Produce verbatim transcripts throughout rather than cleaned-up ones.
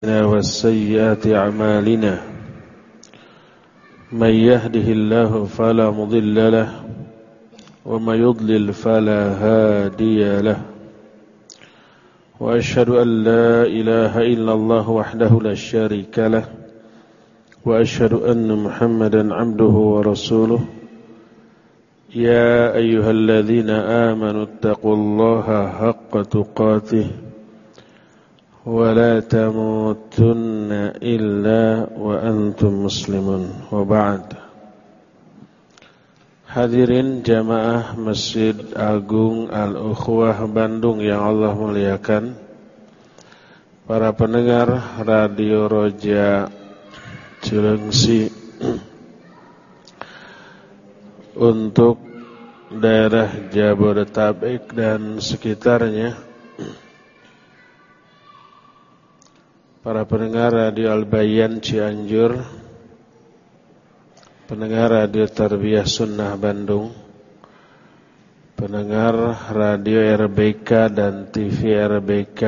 وسيئات أعمالنا من يهده الله فلا مضل له ومن يضلل فلا هادي له وأشهد أن لا إله إلا الله وحده لا شريك له وأشهد أن محمدا عبده ورسوله يا أيها الذين آمنوا اتقوا الله حق تقاته ولا تموتن إلا وأنتم مسلمون وبعد. Hadirin jamaah Masjid Agung Al-Ukhwah Bandung yang Allah muliakan, para pendengar Radio Roja Cilengsi untuk daerah Jabodetabek dan sekitarnya, para pendengar Radio Al-Bayan Cianjur, pendengar Radio Tarbiyah Sunnah Bandung, pendengar Radio R B K dan T V R B K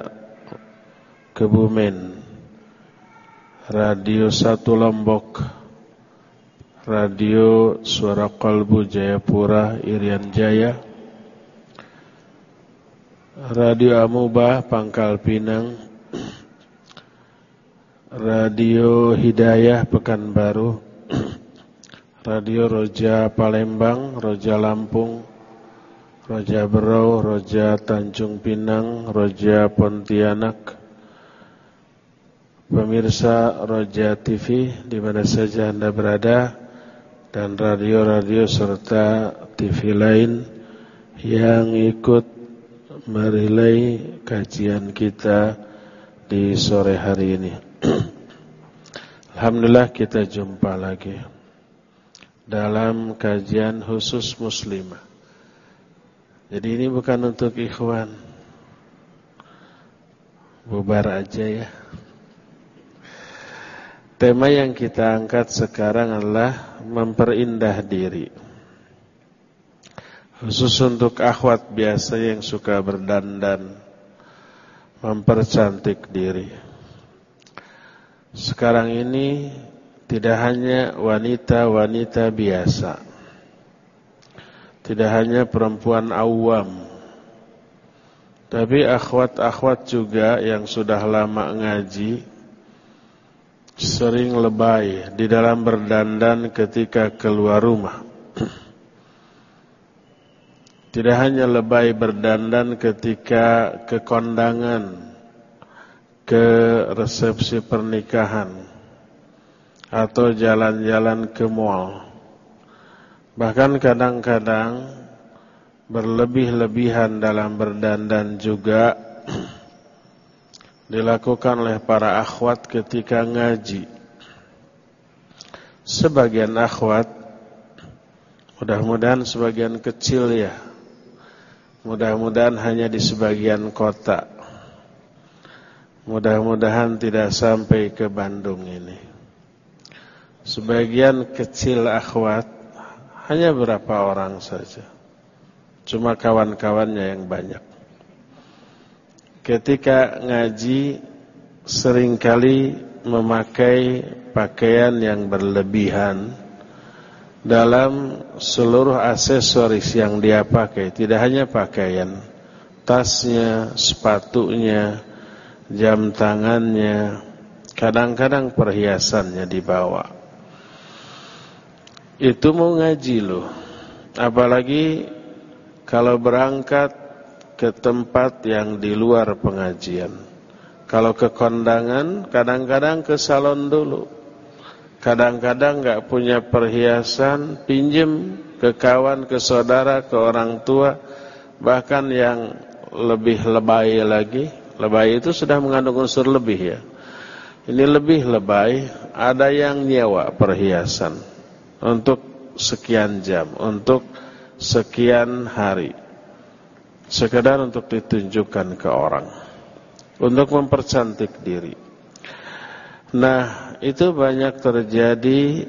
Kebumen, Radio Satu Lombok, Radio Suara Kalbu Jayapura Irian Jaya, Radio Amubah Pangkal Pinang, Radio Hidayah Pekanbaru, Radio Roja Palembang, Roja Lampung, Roja Berau, Roja Tanjung Pinang, Roja Pontianak, pemirsa Roja T V di mana saja Anda berada, dan radio-radio serta T V lain yang ikut merilai kajian kita di sore hari ini. Alhamdulillah kita jumpa lagi dalam kajian khusus muslimah. Jadi ini bukan untuk ikhwan, bubar aja ya. Tema yang kita angkat sekarang adalah memperindah diri, khusus untuk akhwat biasa yang suka berdandan, mempercantik diri. Sekarang ini tidak hanya wanita-wanita biasa, tidak hanya perempuan awam, tapi akhwat-akhwat juga yang sudah lama ngaji sering lebay di dalam berdandan ketika keluar rumah. Tidak hanya lebay berdandan ketika ke kondangan, ke resepsi pernikahan, atau jalan-jalan ke mall. Bahkan kadang-kadang berlebih-lebihan dalam berdandan juga dilakukan oleh para akhwat ketika ngaji. Sebagian akhwat, mudah-mudahan sebagian kecil ya, mudah-mudahan hanya di sebagian kota, mudah-mudahan tidak sampai ke Bandung ini. Sebagian kecil akhwat, hanya berapa orang saja, cuma kawan-kawannya yang banyak. Ketika ngaji seringkali memakai pakaian yang berlebihan dalam seluruh aksesoris yang dia pakai. Tidak hanya pakaian, tasnya, sepatunya, jam tangannya, kadang-kadang perhiasannya dibawa. Itu mau ngaji loh. Apalagi kalau berangkat ke tempat yang di luar pengajian. Kalau ke kondangan, kadang-kadang ke salon dulu. Kadang-kadang gak punya perhiasan, pinjem ke kawan, ke saudara, ke orang tua. Bahkan yang lebih lebay lagi, lebay itu sudah mengandung unsur lebih ya. Ini lebih lebay, ada yang nyewa perhiasan untuk sekian jam, untuk sekian hari, sekedar untuk ditunjukkan ke orang, untuk mempercantik diri. Nah, itu banyak terjadi,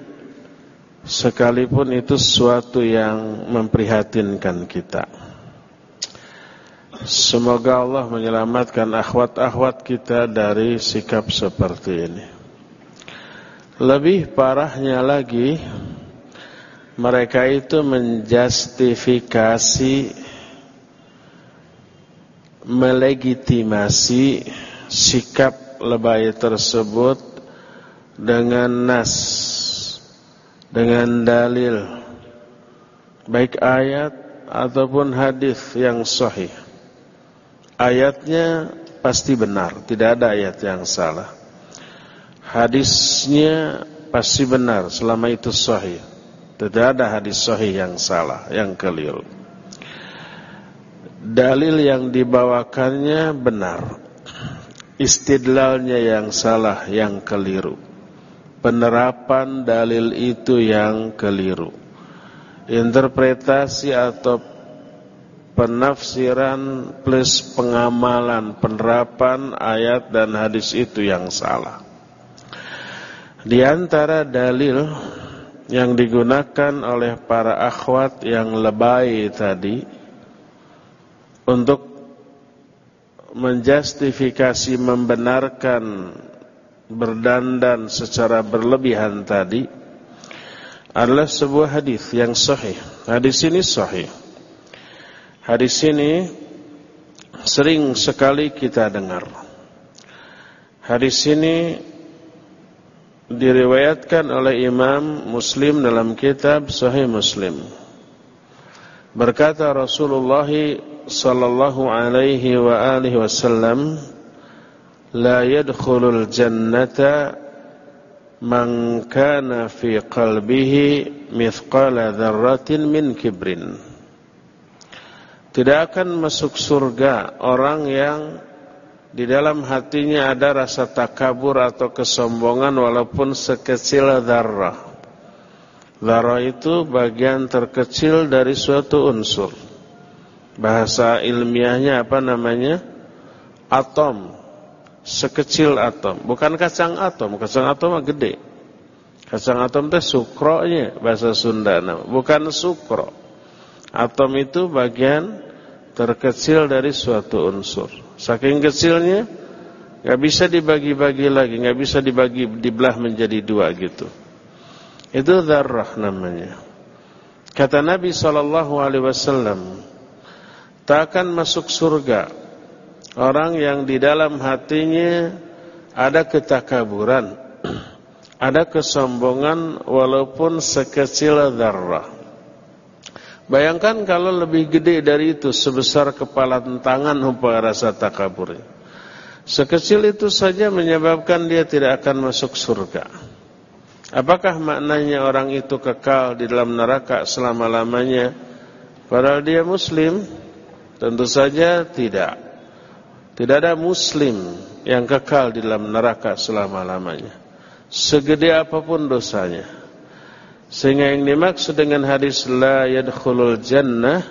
sekalipun itu sesuatu yang memprihatinkan kita. Semoga Allah menyelamatkan akhwat-akhwat kita dari sikap seperti ini. Lebih parahnya lagi, mereka itu menjustifikasi, melegitimasi sikap lebay tersebut dengan nas, dengan dalil, baik ayat ataupun hadis yang sahih. Ayatnya pasti benar, tidak ada ayat yang salah. Hadisnya pasti benar selama itu sahih. Tidak ada hadis sahih yang salah, yang keliru. Dalil yang dibawakannya benar, istidlalnya yang salah, yang keliru. Penerapan dalil itu yang keliru. Interpretasi atau penafsiran plus pengamalan, penerapan ayat dan hadis itu yang salah. Di antara dalil yang digunakan oleh para akhwat yang lebay tadi untuk menjustifikasi, membenarkan berdandan secara berlebihan tadi adalah sebuah hadis yang sahih. Hadis ini sahih. Hadis ini sering sekali kita dengar. Hadis ini diriwayatkan oleh Imam Muslim dalam kitab Sahih Muslim. Berkata Rasulullah sallallahu alaihi wa alihi wasallam, la yadkhulul jannata man kana fi qalbihi mithqala dzarratin min kibrin. Tidak akan masuk surga orang yang di dalam hatinya ada rasa takabur atau kesombongan walaupun sekecil dzarrah. Dzarrah itu bagian terkecil dari suatu unsur. Bahasa ilmiahnya apa namanya? Atom. Sekecil atom. Bukan kacang atom. Kacang atom mah gede. Kacang atom itu sukronya bahasa Sunda. Bukan sukro. Atom itu bagian terkecil dari suatu unsur. Saking kecilnya gak bisa dibagi-bagi lagi, gak bisa dibagi dibelah menjadi dua gitu. Itu dzarrah namanya. Kata Nabi sallallahu alaihi wasallam, tak akan masuk surga orang yang di dalam hatinya ada ketakaburan, ada kesombongan walaupun sekecil dzarrah. Bayangkan kalau lebih gede dari itu, sebesar kepala tangan umpama rasa takaburnya. Sekecil itu saja menyebabkan dia tidak akan masuk surga. Apakah maknanya orang itu kekal di dalam neraka selama-lamanya padahal dia muslim? Tentu saja tidak. Tidak ada muslim yang kekal di dalam neraka selama-lamanya, segede apapun dosanya. Sehingga yang dimaksud dengan hadis la yadkhulul jannah,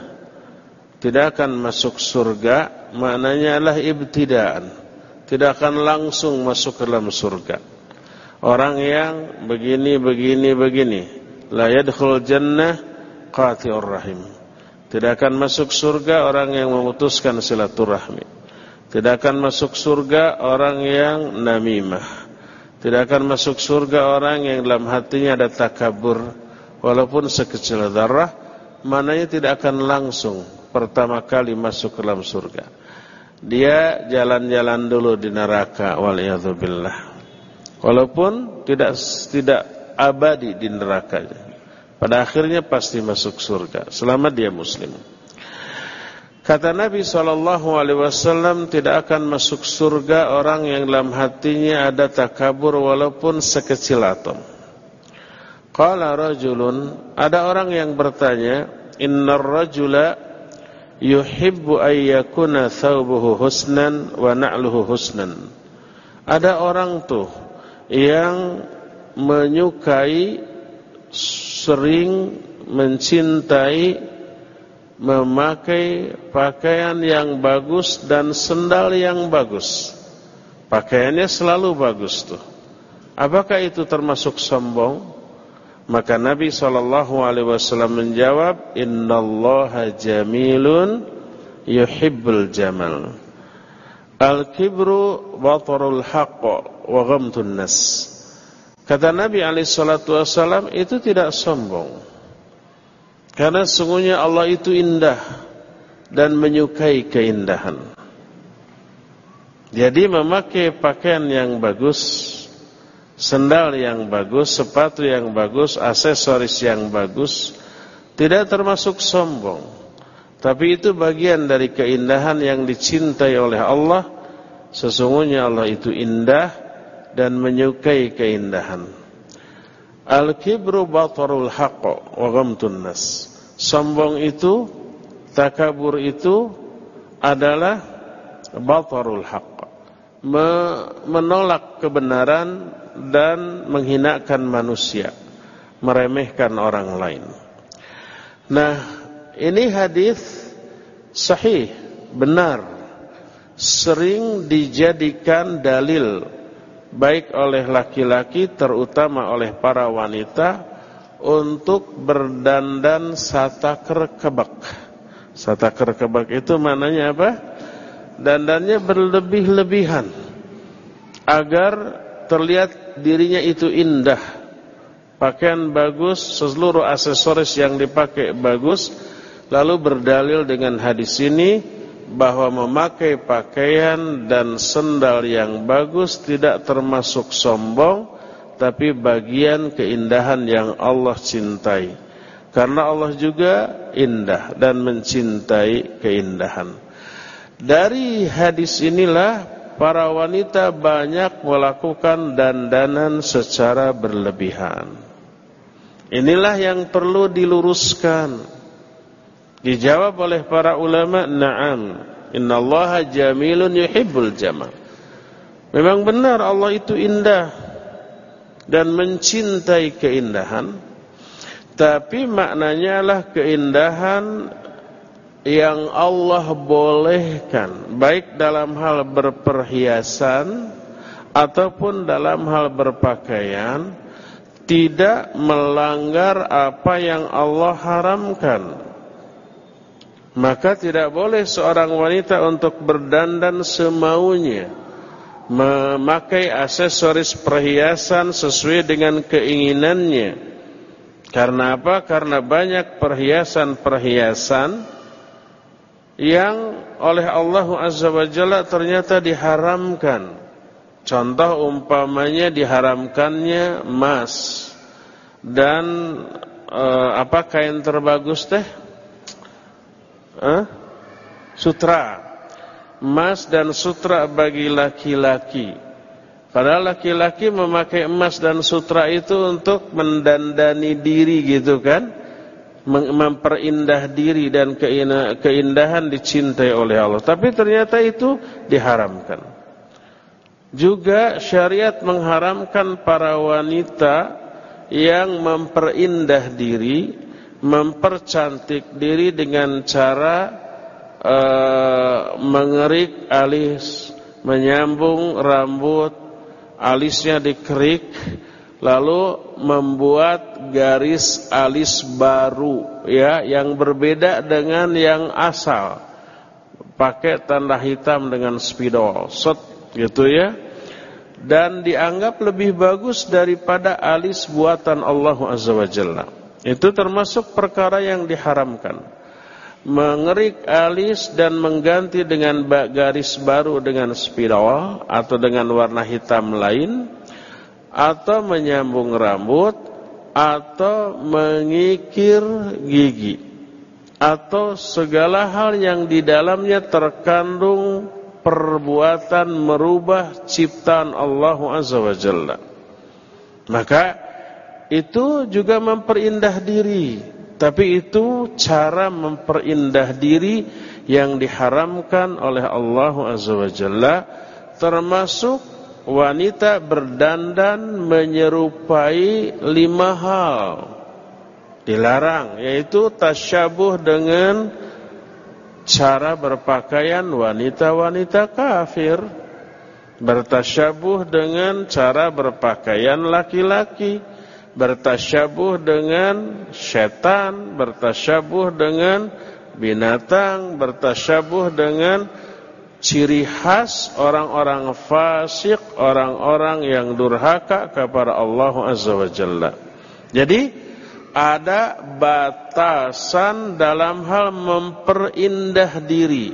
tidak akan masuk surga, maknanya adalah ibtidaan, tidak akan langsung masuk ke dalam surga. Orang yang begini begini begini, la yadkhulul jannah qati'ur rahim, tidak akan masuk surga orang yang memutuskan silaturahmi, tidak akan masuk surga orang yang namimah, tidak akan masuk surga orang yang dalam hatinya ada takabur walaupun sekecil dzarrah, mananya tidak akan langsung pertama kali masuk ke dalam surga. Dia jalan-jalan dulu di neraka waliyadzubillah. Walaupun tidak tidak abadi di nerakanya. Pada akhirnya pasti masuk surga selama dia muslim. Kata Nabi sallallahu alaihi wasallam, tidak akan masuk surga orang yang dalam hatinya ada takabur walaupun sekecil atom. Qala rajulun, ada orang yang bertanya, innar rajula yuhibbu ayyakuna thawbuhu husnan wa na'luhu husnan. Ada orang tuh yang menyukai, sering mencintai memakai pakaian yang bagus dan sendal yang bagus. Pakaiannya selalu bagus tuh. Apakah itu termasuk sombong? Maka Nabi sallallahu alaihi wasallam menjawab, innallaha jamilun yuhibbul jamal. Al-kibru batarul haqq wa ghamtun nas. Kata Nabi alaihi salatu wasallam, itu tidak sombong. Karena sungguhnya Allah itu indah dan menyukai keindahan. Jadi memakai pakaian yang bagus, sendal yang bagus, sepatu yang bagus, aksesoris yang bagus, tidak termasuk sombong. Tapi itu bagian dari keindahan yang dicintai oleh Allah. Sesungguhnya Allah itu indah dan menyukai keindahan. Al-kibru batarul haqq wa ghamtun nas. Sombong itu, takabur itu adalah batarul haqq, menolak kebenaran dan menghinakan manusia, meremehkan orang lain. Nah, ini hadis sahih, benar, sering dijadikan dalil baik oleh laki-laki, terutama oleh para wanita, untuk berdandan satakar kebak. Satakar kebak itu maknanya apa? Dandannya berlebih-lebihan agar terlihat dirinya itu indah. Pakaian bagus, seluruh aksesoris yang dipakai bagus. Lalu berdalil dengan hadis ini bahwa memakai pakaian dan sendal yang bagus tidak termasuk sombong, tapi bagian keindahan yang Allah cintai. Karena Allah juga indah dan mencintai keindahan. Dari hadis inilah para wanita banyak melakukan dandanan secara berlebihan. Inilah yang perlu diluruskan. Dijawab oleh para ulama, na'am, innallaha jamilun yuhibbul jamal. Memang benar Allah itu indah dan mencintai keindahan. Tapi maknanya adalah keindahan yang Allah bolehkan, baik dalam hal berperhiasan ataupun dalam hal berpakaian, tidak melanggar apa yang Allah haramkan. Maka tidak boleh seorang wanita untuk berdandan semaunya, memakai aksesoris perhiasan sesuai dengan keinginannya. Karena apa? Karena banyak perhiasan-perhiasan yang oleh Allah Azza wa Jalla ternyata diharamkan. Contoh umpamanya diharamkannya emas dan e, apa kain terbagus teh? Eh? Sutra. Emas dan sutra bagi laki-laki. Padahal laki-laki memakai emas dan sutra itu untuk mendandani diri gitu kan, memperindah diri, dan keindahan dicintai oleh Allah. Tapi ternyata itu diharamkan. Juga syariat mengharamkan para wanita yang memperindah diri, mempercantik diri dengan cara uh, mengerik alis, menyambung rambut, alisnya dikerik, lalu membuat garis alis baru, ya, yang berbeda dengan yang asal, pakai tanda hitam dengan spidol, set, gitu ya, dan dianggap lebih bagus daripada alis buatan Allah Azza wa Jalla. Itu termasuk perkara yang diharamkan. Mengerik alis dan mengganti dengan garis baru dengan spidol atau dengan warna hitam lain, atau menyambung rambut, atau mengikir gigi, atau segala hal yang di dalamnya terkandung perbuatan merubah ciptaan Allah Azza wa Jalla. Maka itu juga memperindah diri, tapi itu cara memperindah diri yang diharamkan oleh Allah Azza wa Jalla. Termasuk wanita berdandan menyerupai lima hal dilarang, yaitu tasyabuh dengan cara berpakaian wanita-wanita kafir, bertasyabuh dengan cara berpakaian laki-laki, bertasyabuh dengan setan, bertasyabuh dengan binatang, bertasyabuh dengan ciri khas orang-orang fasik, orang-orang yang durhaka kepada Allah Azza wa Jalla. Jadi ada batasan dalam hal memperindah diri.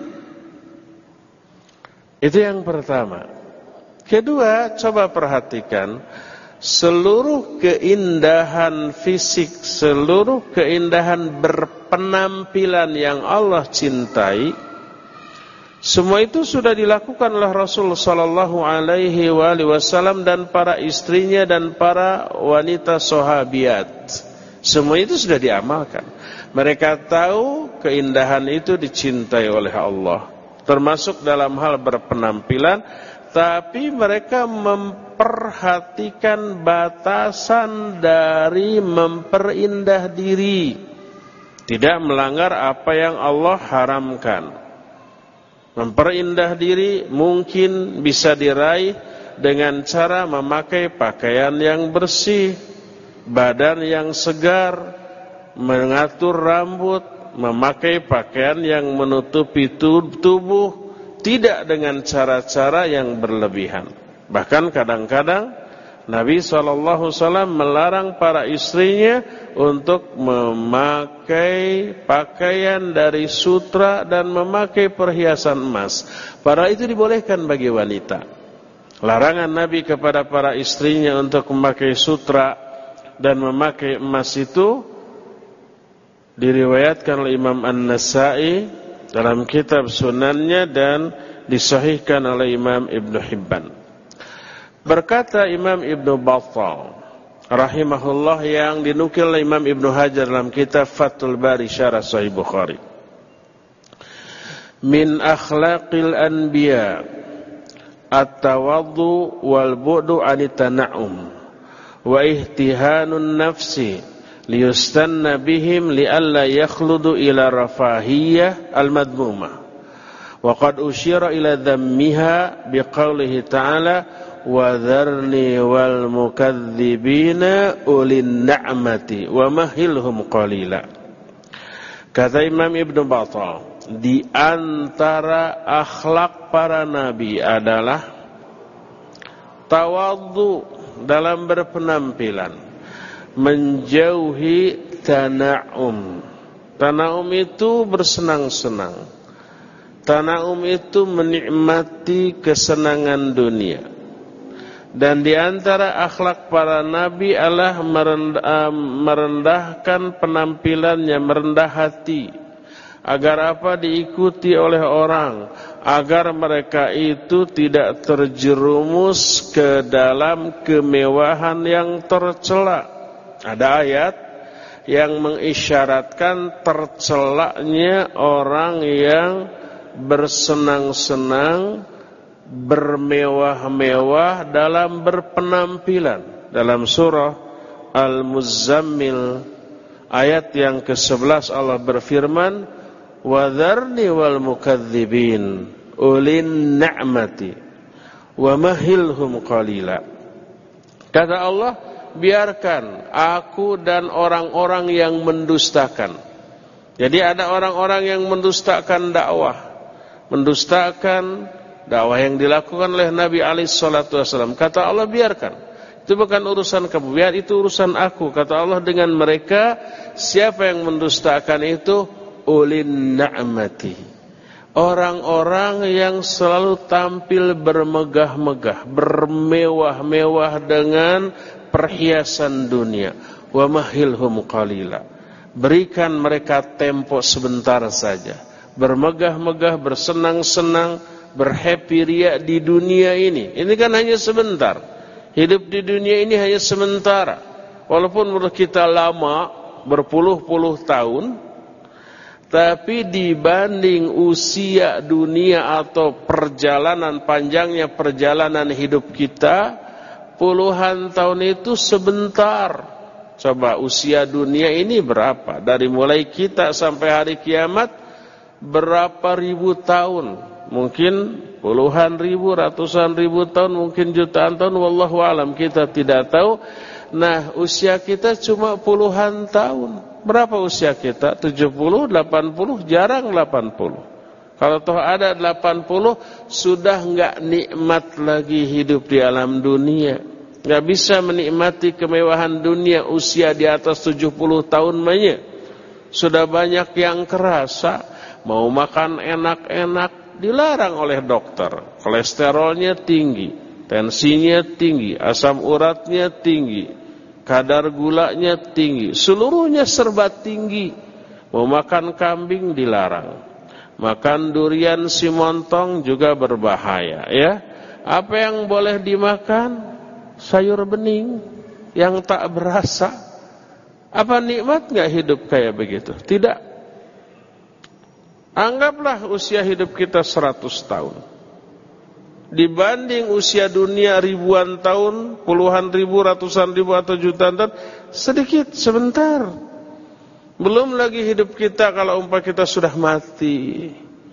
Itu yang pertama. Kedua, coba perhatikan, seluruh keindahan fisik, seluruh keindahan berpenampilan yang Allah cintai, semua itu sudah dilakukan oleh Rasul sallallahu alaihi wasallam dan para istrinya dan para wanita sahabiat. Semua itu sudah diamalkan. Mereka tahu keindahan itu dicintai oleh Allah, termasuk dalam hal berpenampilan, tapi mereka memperhatikan batasan dari memperindah diri, tidak melanggar apa yang Allah haramkan. Memperindah diri mungkin bisa diraih dengan cara memakai pakaian yang bersih, badan yang segar, mengatur rambut, memakai pakaian yang menutupi tubuh, tidak dengan cara-cara yang berlebihan. Bahkan kadang-kadang Nabi shallallahu alaihi wasallam melarang para istrinya untuk memakai pakaian dari sutra dan memakai perhiasan emas. Padahal itu dibolehkan bagi wanita. Larangan Nabi kepada para istrinya untuk memakai sutra dan memakai emas itu diriwayatkan oleh Imam An-Nasa'i dalam kitab Sunannya dan disahihkan oleh Imam Ibnu Hibban. Berkata Imam Ibnu Battal rahimahullah yang dinukil oleh Imam Ibnu Hajar dalam kitab Fathul Bari Syarah Sahih Bukhari, min akhlaqil anbiya at-tawaddu wal bu'du 'anit tana'um wa ihtihanun nafsi liyustanna bihim li'alla yakhludu ila rafahiyyah al-madmumah. Wa qad usyira ila dhammiha biqaulihi ta'ala wa dharni wal mukadzibina ulin na'mati wa mahilhum qalila. Kata Imam Ibnu Battal, di antara akhlak para nabi adalah tawadhu dalam berpenampilan, menjauhi tana'um. Tana'um itu bersenang-senang. Tana'um itu menikmati kesenangan dunia. Dan di antara akhlak para nabi adalah merendah, merendahkan penampilannya, merendah hati. Agar apa? Diikuti oleh orang, agar mereka itu tidak terjerumus ke dalam kemewahan yang tercela. Ada ayat yang mengisyaratkan tercelaknya orang yang bersenang-senang, bermewah-mewah dalam berpenampilan. Dalam surah Al-Muzammil ayat yang kesebelas Allah berfirman, wa dharni wal mukadzibin ulin na'mati wa mahilhum qalila. Kata Allah, biarkan aku dan orang-orang yang mendustakan. Jadi ada orang-orang yang mendustakan dakwah, mendustakan dakwah yang dilakukan oleh Nabi alaihi salatu wasallam. Kata Allah, biarkan. Itu bukan urusan kamu, biar itu urusan aku. Kata Allah, dengan mereka siapa yang mendustakan itu? Ulin na'mati, orang-orang yang selalu tampil bermegah-megah, bermewah-mewah dengan perhiasan dunia. Wa mahilhum qalila, berikan mereka tempo sebentar saja, bermegah-megah, bersenang-senang, berhappy ria di dunia ini. Ini kan hanya sebentar. Hidup di dunia ini hanya sementara. Walaupun menurut kita lama, berpuluh-puluh tahun, tapi dibanding usia dunia atau perjalanan, panjangnya perjalanan hidup kita, puluhan tahun itu sebentar. Coba usia dunia ini berapa? Dari mulai kita sampai hari kiamat, berapa ribu tahun? Mungkin puluhan ribu, ratusan ribu tahun, mungkin jutaan tahun, wallahu alam, kita tidak tahu. Nah, usia kita cuma puluhan tahun. Berapa usia kita? tujuh puluh, delapan puluh, jarang delapan puluh. Kalau toh ada delapan puluh, sudah enggak nikmat lagi hidup di alam dunia. Enggak bisa menikmati kemewahan dunia usia di atas tujuh puluh tahun manya. Sudah banyak yang kerasa, mau makan enak-enak dilarang oleh dokter. Kolesterolnya tinggi, tensinya tinggi, asam uratnya tinggi, kadar gulanya tinggi, seluruhnya serba tinggi. Mau makan kambing dilarang, makan durian si montong juga berbahaya, ya. Apa yang boleh dimakan? Sayur bening yang tak berasa. Apa nikmat enggak hidup kayak begitu? Tidak. Anggaplah usia hidup kita seratus tahun. Dibanding usia dunia ribuan tahun, puluhan ribu, ratusan ribu atau jutaan tahun, sedikit, sebentar. Belum lagi hidup kita kalau umpah kita sudah mati.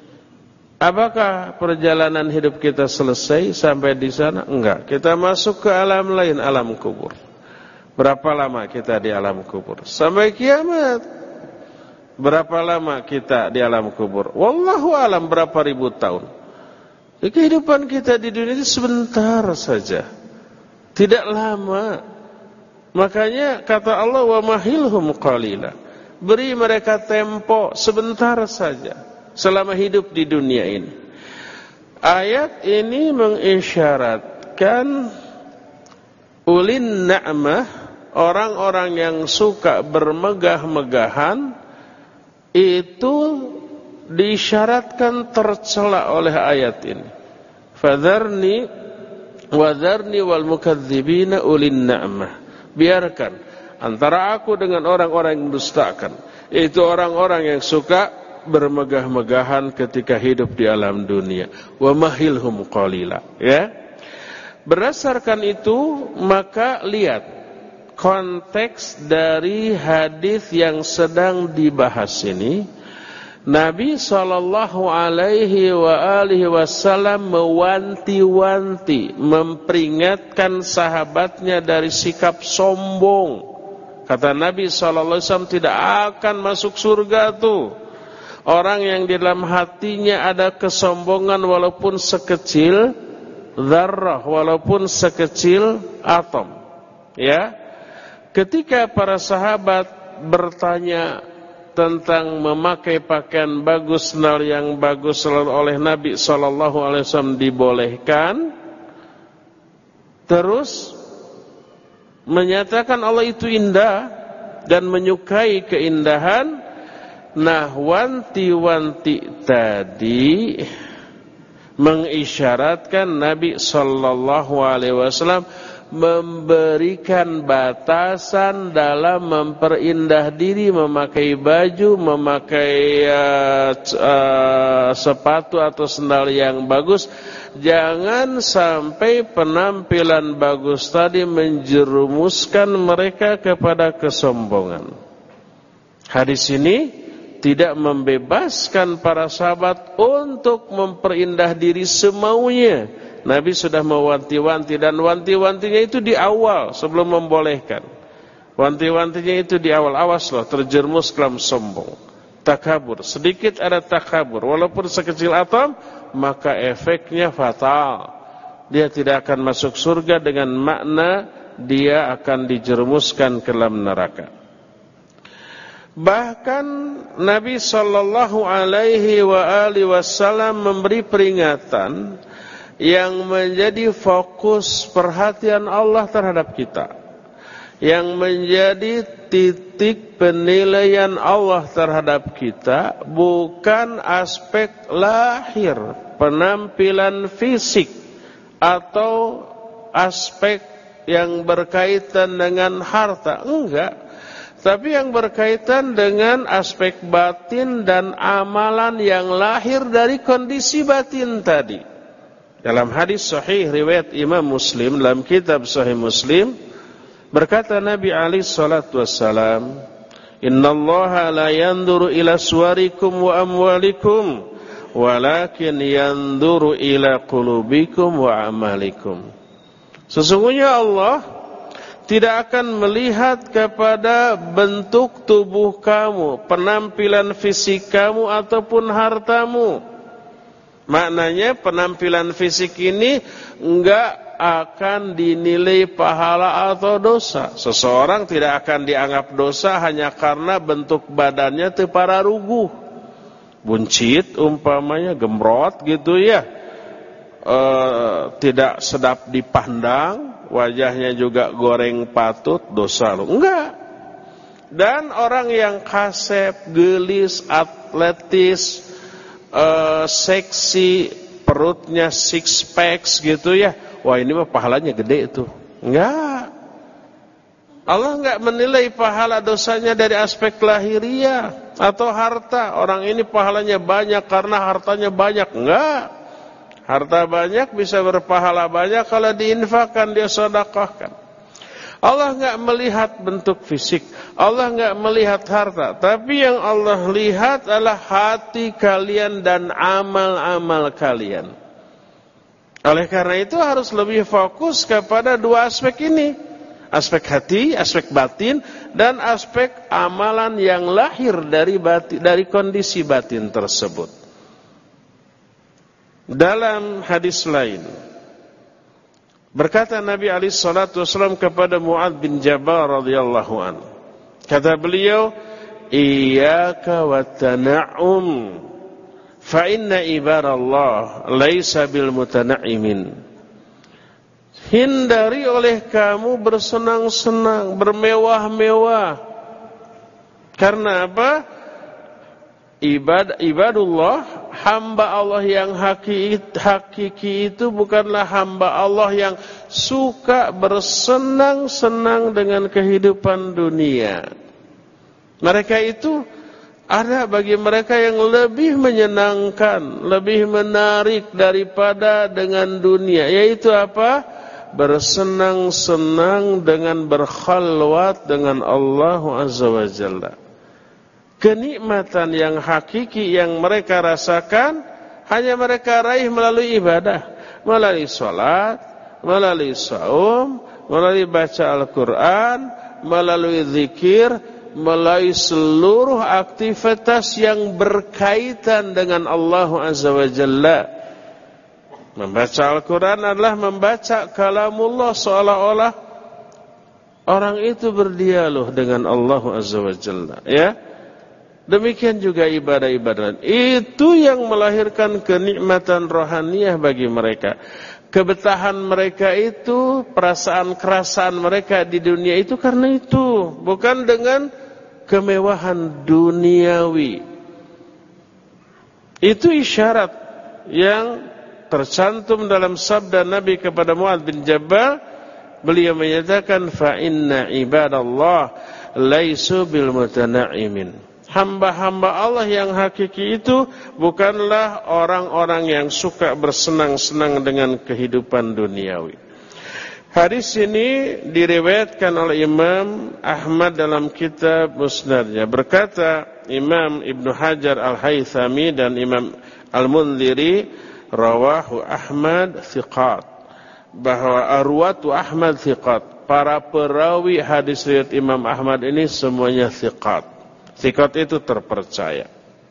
Apakah perjalanan hidup kita selesai sampai di sana? Enggak. Kita masuk ke alam lain, alam kubur. Berapa lama kita di alam kubur? Sampai kiamat. Berapa lama kita di alam kubur? Wallahu alam, berapa ribu tahun. Kehidupan kita di dunia ini sebentar saja, tidak lama. Makanya kata Allah, wa mahilhum qalila, beri mereka tempo sebentar saja selama hidup di dunia ini. Ayat ini mengisyaratkan ulin na'mah, orang-orang yang suka bermegah-megahan, itu diisyaratkan tercela oleh ayat ini. Fadharni wadharni wal mukadzibina ulin na'mah. Biarkan antara aku dengan orang-orang yang dustakan, yaitu orang-orang yang suka bermegah-megahan ketika hidup di alam dunia. Wa mahilhum qalila, ya. Berdasarkan itu, maka lihat konteks dari hadis yang sedang dibahas ini. Nabi sallallahu alaihi wa alihi wasallam mewanti-wanti, memperingatkan sahabatnya dari sikap sombong. Kata Nabi sallallahu alaihi wasallam, tidak akan masuk surga tuh orang yang di dalam hatinya ada kesombongan walaupun sekecil dzarrah, walaupun sekecil atom. Ya. Ketika para sahabat bertanya tentang memakai pakaian bagus, sendal yang bagus oleh Nabi sallallahu alaihi wasallam dibolehkan, terus menyatakan Allah itu indah dan menyukai keindahan. Nah, wanti-wanti tadi mengisyaratkan Nabi sallallahu alaihi wasallam memberikan batasan dalam memperindah diri, memakai baju, memakai uh, uh, sepatu atau sendal yang bagus. Jangan sampai penampilan bagus tadi menjerumuskan mereka kepada kesombongan. Hadis ini tidak membebaskan para sahabat untuk memperindah diri semaunya. Nabi sudah mewanti-wanti, dan wanti-wantinya itu di awal sebelum membolehkan. Wanti-wantinya itu di awal, awas loh terjerumus dalam sombong, takabur. Sedikit ada takabur, walaupun sekecil atom, maka efeknya fatal. Dia tidak akan masuk surga, dengan makna dia akan dijerumuskan ke dalam neraka. Bahkan Nabi sallallahu alaihi wa alihi wasallam memberi peringatan yang menjadi fokus perhatian Allah terhadap kita, yang menjadi titik penilaian Allah terhadap kita, bukan aspek lahir, penampilan fisik, atau aspek yang berkaitan dengan harta, enggak. Tapi yang berkaitan dengan aspek batin dan amalan yang lahir dari kondisi batin tadi. Dalam hadis sahih riwayat Imam Muslim, dalam kitab Sahih Muslim, berkata Nabi alaihi salatu wassalam, "Innallaha la yanzuru ila suwarikum wa amwalikum, walakin yanzuru ila qulubikum wa amalikum." Sesungguhnya Allah tidak akan melihat kepada bentuk tubuh kamu, penampilan fisik kamu ataupun hartamu. Maknanya penampilan fisik ini enggak akan dinilai pahala atau dosa. Seseorang tidak akan dianggap dosa hanya karena bentuk badannya teu pararuguh. Buncit umpamanya, gembrot gitu ya. E, tidak sedap dipandang, wajahnya juga goreng patut, dosa lo. Enggak. Dan orang yang kasep, gelis, atletis, e, seksi, perutnya six packs gitu ya, wah ini mah pahalanya gede itu. Enggak. Allah enggak menilai pahala dosanya dari aspek lahiriah atau harta. Orang ini pahalanya banyak karena hartanya banyak. Enggak. Harta banyak bisa berpahala banyak kalau diinfakkan, dia sedekahkan. Allah enggak melihat bentuk fisik, Allah enggak melihat harta, tapi yang Allah lihat adalah hati kalian dan amal-amal kalian. Oleh karena itu harus lebih fokus kepada dua aspek ini, aspek hati, aspek batin, dan aspek amalan yang lahir dari batin, dari kondisi batin tersebut. Dalam hadis lain, berkata Nabi alaihi salatu wasallam kepada Mu'adz bin Jabal radhiyallahu anhu, kata beliau, iyyaka wat-tana'um fa inna ibadallah laisa bil mutana'imin. Hindari oleh kamu bersenang-senang, bermewah-mewah. Karena apa? Ibad, ibadullah, hamba Allah yang hakiki, hakiki itu bukanlah hamba Allah yang suka bersenang-senang dengan kehidupan dunia. Mereka itu ada bagi mereka yang lebih menyenangkan, lebih menarik daripada dengan dunia. Yaitu apa? Bersenang-senang dengan berkhalwat dengan Allah Azza wa Jalla. Kenikmatan yang hakiki yang mereka rasakan hanya mereka raih melalui ibadah, melalui sholat, melalui saum, melalui baca Al-Quran, melalui zikir, melalui seluruh aktivitas yang berkaitan dengan Allah Azza wa Jalla. Membaca Al-Quran adalah membaca kalamullah, seolah-olah orang itu berdialog dengan Allah Azza wa Jalla, ya. Demikian juga ibadah-ibadah. Itu yang melahirkan kenikmatan rohaniah bagi mereka. Kebetahan mereka itu, perasaan kerasaan mereka di dunia itu karena itu, bukan dengan kemewahan duniawi. Itu isyarat yang tercantum dalam sabda Nabi kepada Mu'adz bin Jabal. Beliau menyatakan, fa inna ibadallah laisu bil mutana'imin. Hamba-hamba Allah yang hakiki itu bukanlah orang-orang yang suka bersenang-senang dengan kehidupan duniawi. Hadis ini diriwayatkan oleh Imam Ahmad dalam kitab Musnadnya. Berkata Imam Ibnu Hajar Al-Haythami dan Imam Al-Mundhiri, rawahu Ahmad thiqat, bahwa arwatu Ahmad thiqat. Para perawi hadis riwayat Imam Ahmad ini semuanya thiqat. Thiqat itu terpercaya.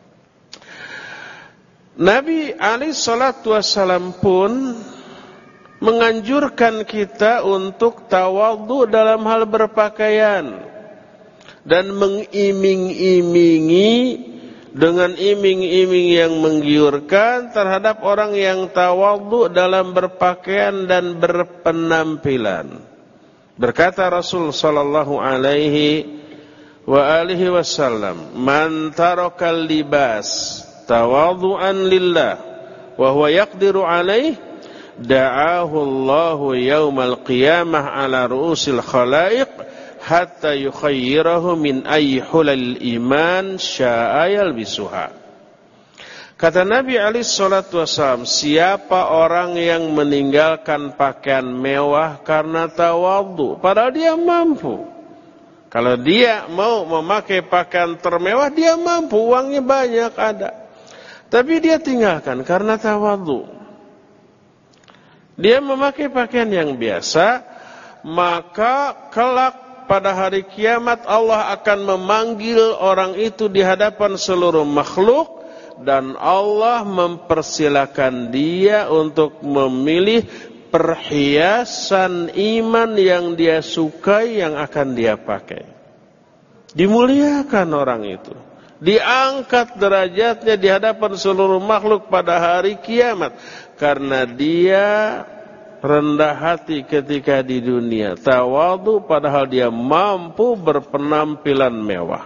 Nabi alaihi salatu wassalam pun menganjurkan kita untuk tawadhu dalam hal berpakaian dan mengiming-imingi dengan iming-iming yang menggiurkan terhadap orang yang tawadhu dalam berpakaian dan berpenampilan. Berkata Rasul sallallahu alaihi wa alihi wasallam, man tarakal libas tawadhu'an lillah wa huwa yaqdiru alaih da'ahu Allahu yaumal qiyamah ala ru'usil khalaiq hatta yukhayyirahu min ayyi hulal iman sya'a yalbisuha. Kata Nabi alaihi salatu wasallam, siapa orang yang meninggalkan pakaian mewah karena tawadhu padahal dia mampu. Kalau dia mau memakai pakaian termewah, dia mampu, uangnya banyak ada. Tapi dia tinggalkan karena tawadhu. Dia memakai pakaian yang biasa, maka kelak pada hari kiamat Allah akan memanggil orang itu di hadapan seluruh makhluk, dan Allah mempersilakan dia untuk memilih perhiasan iman yang dia sukai yang akan dia pakai. Dimuliakan orang itu, diangkat derajatnya di hadapan seluruh makhluk pada hari kiamat, karena dia rendah hati ketika di dunia, tawadhu padahal dia mampu berpenampilan mewah.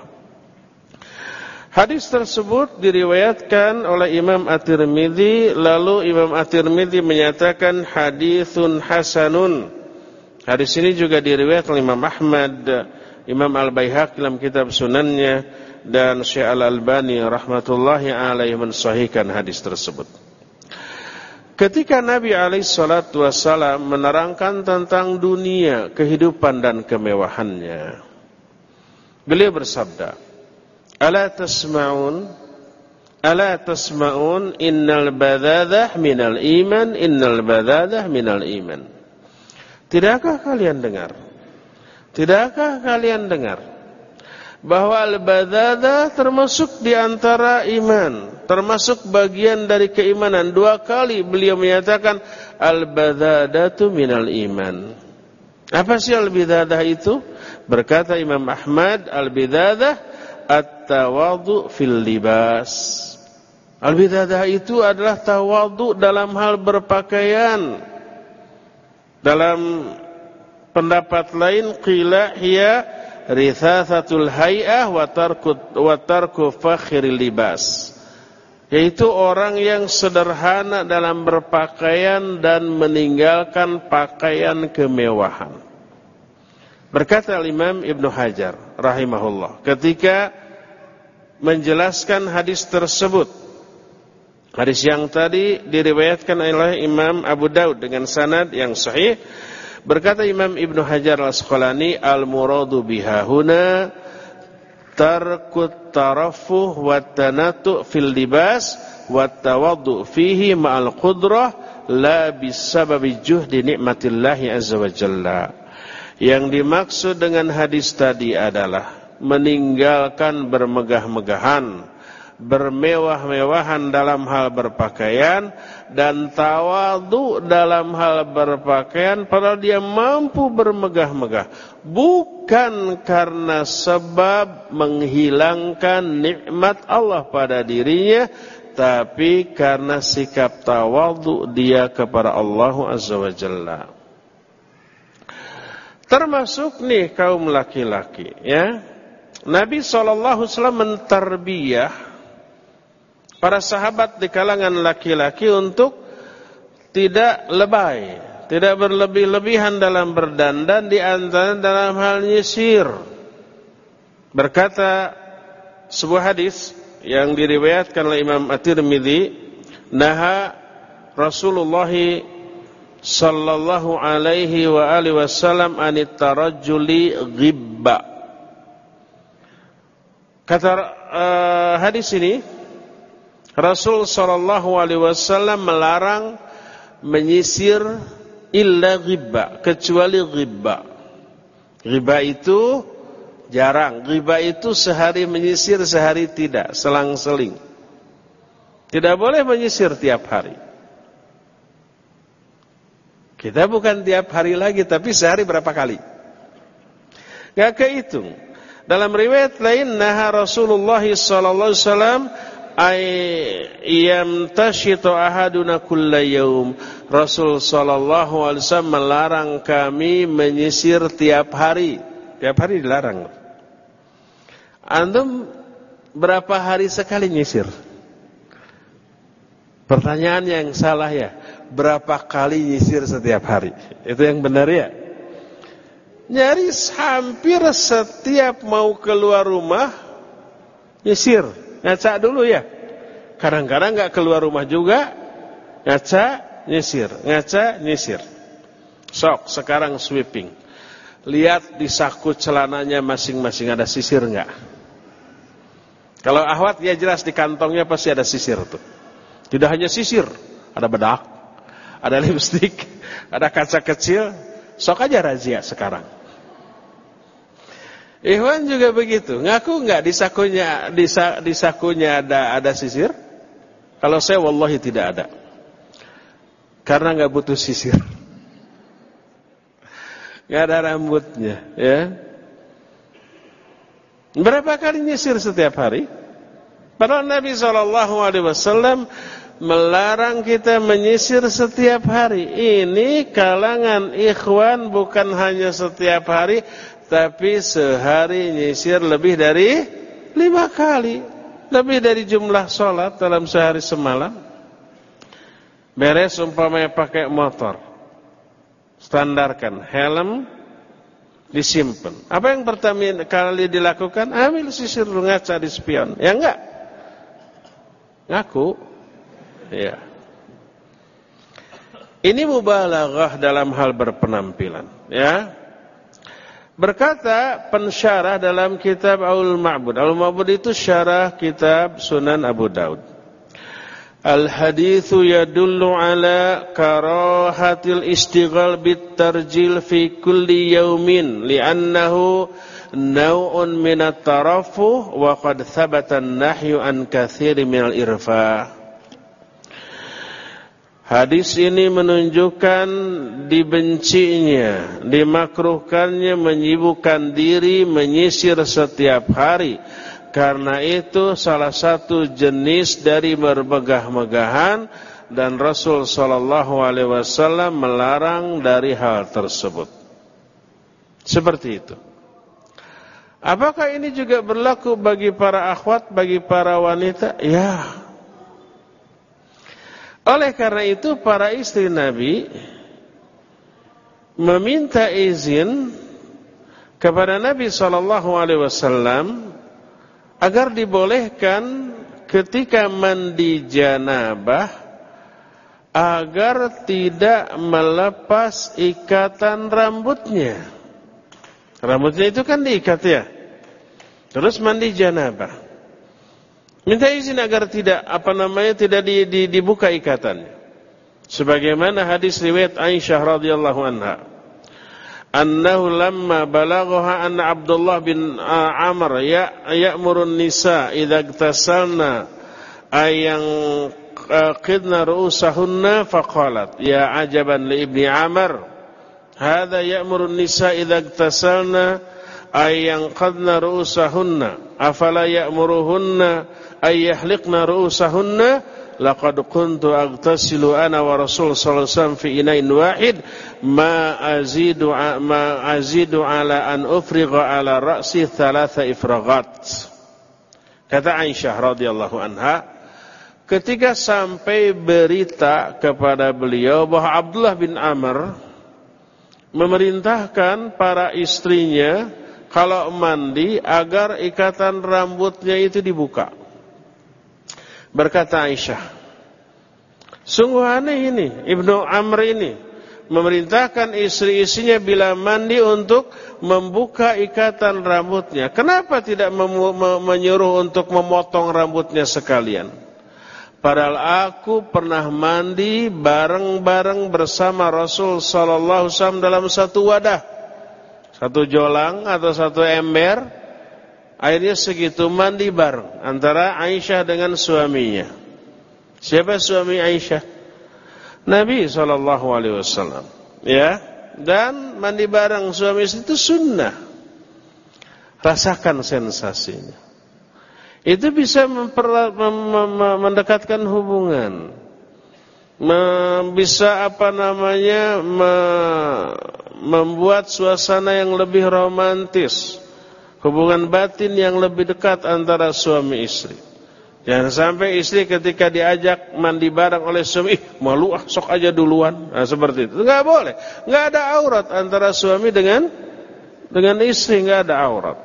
Hadis tersebut diriwayatkan oleh Imam At-Tirmidzi, lalu Imam At-Tirmidzi menyatakan haditsun hasanun. Hadis ini juga diriwayatkan oleh Imam Ahmad, Imam Al-Baihaqi dalam kitab Sunannya, dan Syekh Al-Albani rahmatullahi alaihi mensahihkan hadis tersebut. Ketika Nabi alaihi salatu wassalam menerangkan tentang dunia, kehidupan dan kemewahannya, beliau bersabda, "Ala tasma'un? Ala tasma'un innal badhadah minal iman, innal badhadah minal iman." Tidakkah kalian dengar? Tidakkah kalian dengar bahwa al-badhadah termasuk di antara iman, termasuk bagian dari keimanan? Dua kali beliau menyatakan al-badhadatu minal iman. Apa sih al-badhadah itu? Berkata Imam Ahmad, al-badhadah at-tawadhu fil libas. Al-badhadah itu adalah tawadhu dalam hal berpakaian. Dalam pendapat lain, qila hiya rithathatul hay'ah wa tarku wa tarku fakhiril libas, yaitu orang yang sederhana dalam berpakaian dan meninggalkan pakaian kemewahan. Berkata Imam Ibnu Hajar rahimahullah ketika menjelaskan hadis tersebut, hadis yang tadi diriwayatkan oleh Imam Abu Daud dengan sanad yang sahih. Berkata Imam Ibnu Hajar Al-Asqalani, al-muradu biha huna tarkut tarafuh wa tanatu fil libas wa tawaddu fihi ma'al qudrah la bisababi juhdi nikmatillahi azza wa jalla. Yang dimaksud dengan hadis tadi adalah meninggalkan bermegah-megahan, bermewah-mewahan dalam hal berpakaian, dan tawadhu dalam hal berpakaian padahal dia mampu bermegah-megah, bukan karena sebab menghilangkan nikmat Allah pada dirinya, tapi karena sikap tawadhu dia kepada Allah azza wa jalla. Termasuk nih kaum laki-laki, ya, Nabi shallallahu alaihi wasallam mentarbiyah para sahabat di kalangan laki-laki untuk tidak lebay, tidak berlebih-lebihan dalam berdandan, di antara dalam hal nyisir. Berkata sebuah hadis yang diriwayatkan oleh Imam At-Tirmidzi, naha Rasulullah sallallahu alaihi wa alihi wasallam anit tarajjuli ghibba. Kata uh, hadis ini, Rasul sallallahu alaihi wasallam melarang menyisir illa ghibba, kecuali ghibba. Ghibba itu jarang, ghibba itu sehari menyisir, sehari tidak, selang-seling. Tidak boleh menyisir tiap hari. Kita bukan tiap hari lagi, tapi sehari berapa kali? Gak kehitung. Dalam riwayat lain, naha Rasulullah sallallahu alaihi wasallam ayyam tashitu ahaduna kulla yaum. Rasul sallallahu alaihi wasallam melarang kami menyisir tiap hari. Tiap hari dilarang. Antum berapa hari sekali nyisir? Pertanyaan yang salah ya. Berapa kali nyisir setiap hari? Itu yang benar ya. Nyaris hampir setiap mau keluar rumah nyisir, ngaca dulu ya. Kadang-kadang gak keluar rumah juga, ngaca, nyisir, ngaca, nyisir. Sok, sekarang sweeping. Lihat di saku celananya masing-masing ada sisir gak? Kalau ahwat ya jelas di kantongnya pasti ada sisir tuh. Tidak hanya sisir, ada bedak, ada lipstik, ada kaca kecil, sok aja razia sekarang. Ikhwan juga begitu, ngaku enggak di sakunya di, di sakunya ada ada sisir? Kalau saya wallahi tidak ada. Karena enggak butuh sisir. Enggak ada rambutnya, ya. Berapa kali nyisir setiap hari? Padahal Nabi shallallahu alaihi wasallam melarang kita menyisir setiap hari. Ini kalangan ikhwan bukan hanya setiap hari, tapi sehari nyisir lebih dari lima kali. Lebih dari jumlah sholat dalam sehari semalam. Beres umpamanya pakai motor, standarkan, helm disimpan. Apa yang pertama kali dilakukan? Ambil sisir ngaca di spion. Ya enggak? Ngaku. Ya. Ini mubalaghah dalam hal berpenampilan, ya. Berkata pensyarah dalam kitab Aul Ma'bud. Aul Ma'bud itu syarah kitab Sunan Abu Daud. Al-hadithu yadullu ala karahatil istighal bit-tarjil fi kulli yaumin li'annahu naw'un minat tarafuh wa qad thabata an-nahyu an katsiri minal irfa. Hadis ini menunjukkan dibencinya, dimakruhkannya menyibukkan diri menyisir setiap hari. Karena itu salah satu jenis dari bermegah-megahan dan Rasul sallallahu alaihi wasallam melarang dari hal tersebut. Seperti itu. Apakah ini juga berlaku bagi para akhwat, bagi para wanita? Ya. Oleh karena itu para istri Nabi meminta izin kepada Nabi sallallahu alaihi wasallam agar dibolehkan ketika mandi janabah agar tidak melepas ikatan rambutnya. Rambutnya itu kan diikat ya. Terus mandi janabah. Minta izin agar tidak apa namanya tidak di, di, dibuka ikatannya. Sebagaimana hadis riwayat Aisyah radhiyallahu anha. Annahu lamma balaghaha anna Abdullah bin Amr ya ya'murun nisa idza iktasalna ayang qidna ru'usahunna faqalat ya ajaban li ibni Amr hadza ya'murun nisa idza iktasalna ayang qadna ru'usahunna afala ya'muruhunna ay yahliqna ru'usahunna laqad kuntu aghtasilu ana wa rasul sallallahu alaihi wasallam fi ina'in wahid ma azidu ma azidu ala an ufrigha ala ra'si thalatha ifraghat. Kata Aisyah radhiyallahu anha, ketika sampai berita kepada beliau bahwa Abdullah bin Amr memerintahkan para istrinya kalau mandi agar ikatan rambutnya itu dibuka. Berkata Aisyah, sungguh aneh ini, Ibnu Amr ini memerintahkan istri-istrinya bila mandi untuk membuka ikatan rambutnya. Kenapa tidak menyuruh untuk memotong rambutnya sekalian? Padahal aku pernah mandi bareng-bareng bersama Rasul sallallahu alaihi wasallam dalam satu wadah, satu jolang atau satu ember. Akhirnya segitu mandi bareng antara Aisyah dengan suaminya. Siapa suami Aisyah? Nabi sallallahu alaihi wasallam. Ya, dan mandi bareng suami istri itu sunnah. Rasakan sensasinya. Itu bisa memper, mem, mem, mendekatkan hubungan. Mem, bisa apa namanya me, membuat suasana yang lebih romantis. Hubungan batin yang lebih dekat antara suami istri. Jangan sampai istri ketika diajak mandi bareng oleh suami, ih malu ah sok aja duluan. Nah, seperti itu. Enggak boleh. Enggak ada aurat antara suami dengan dengan istri, enggak ada aurat.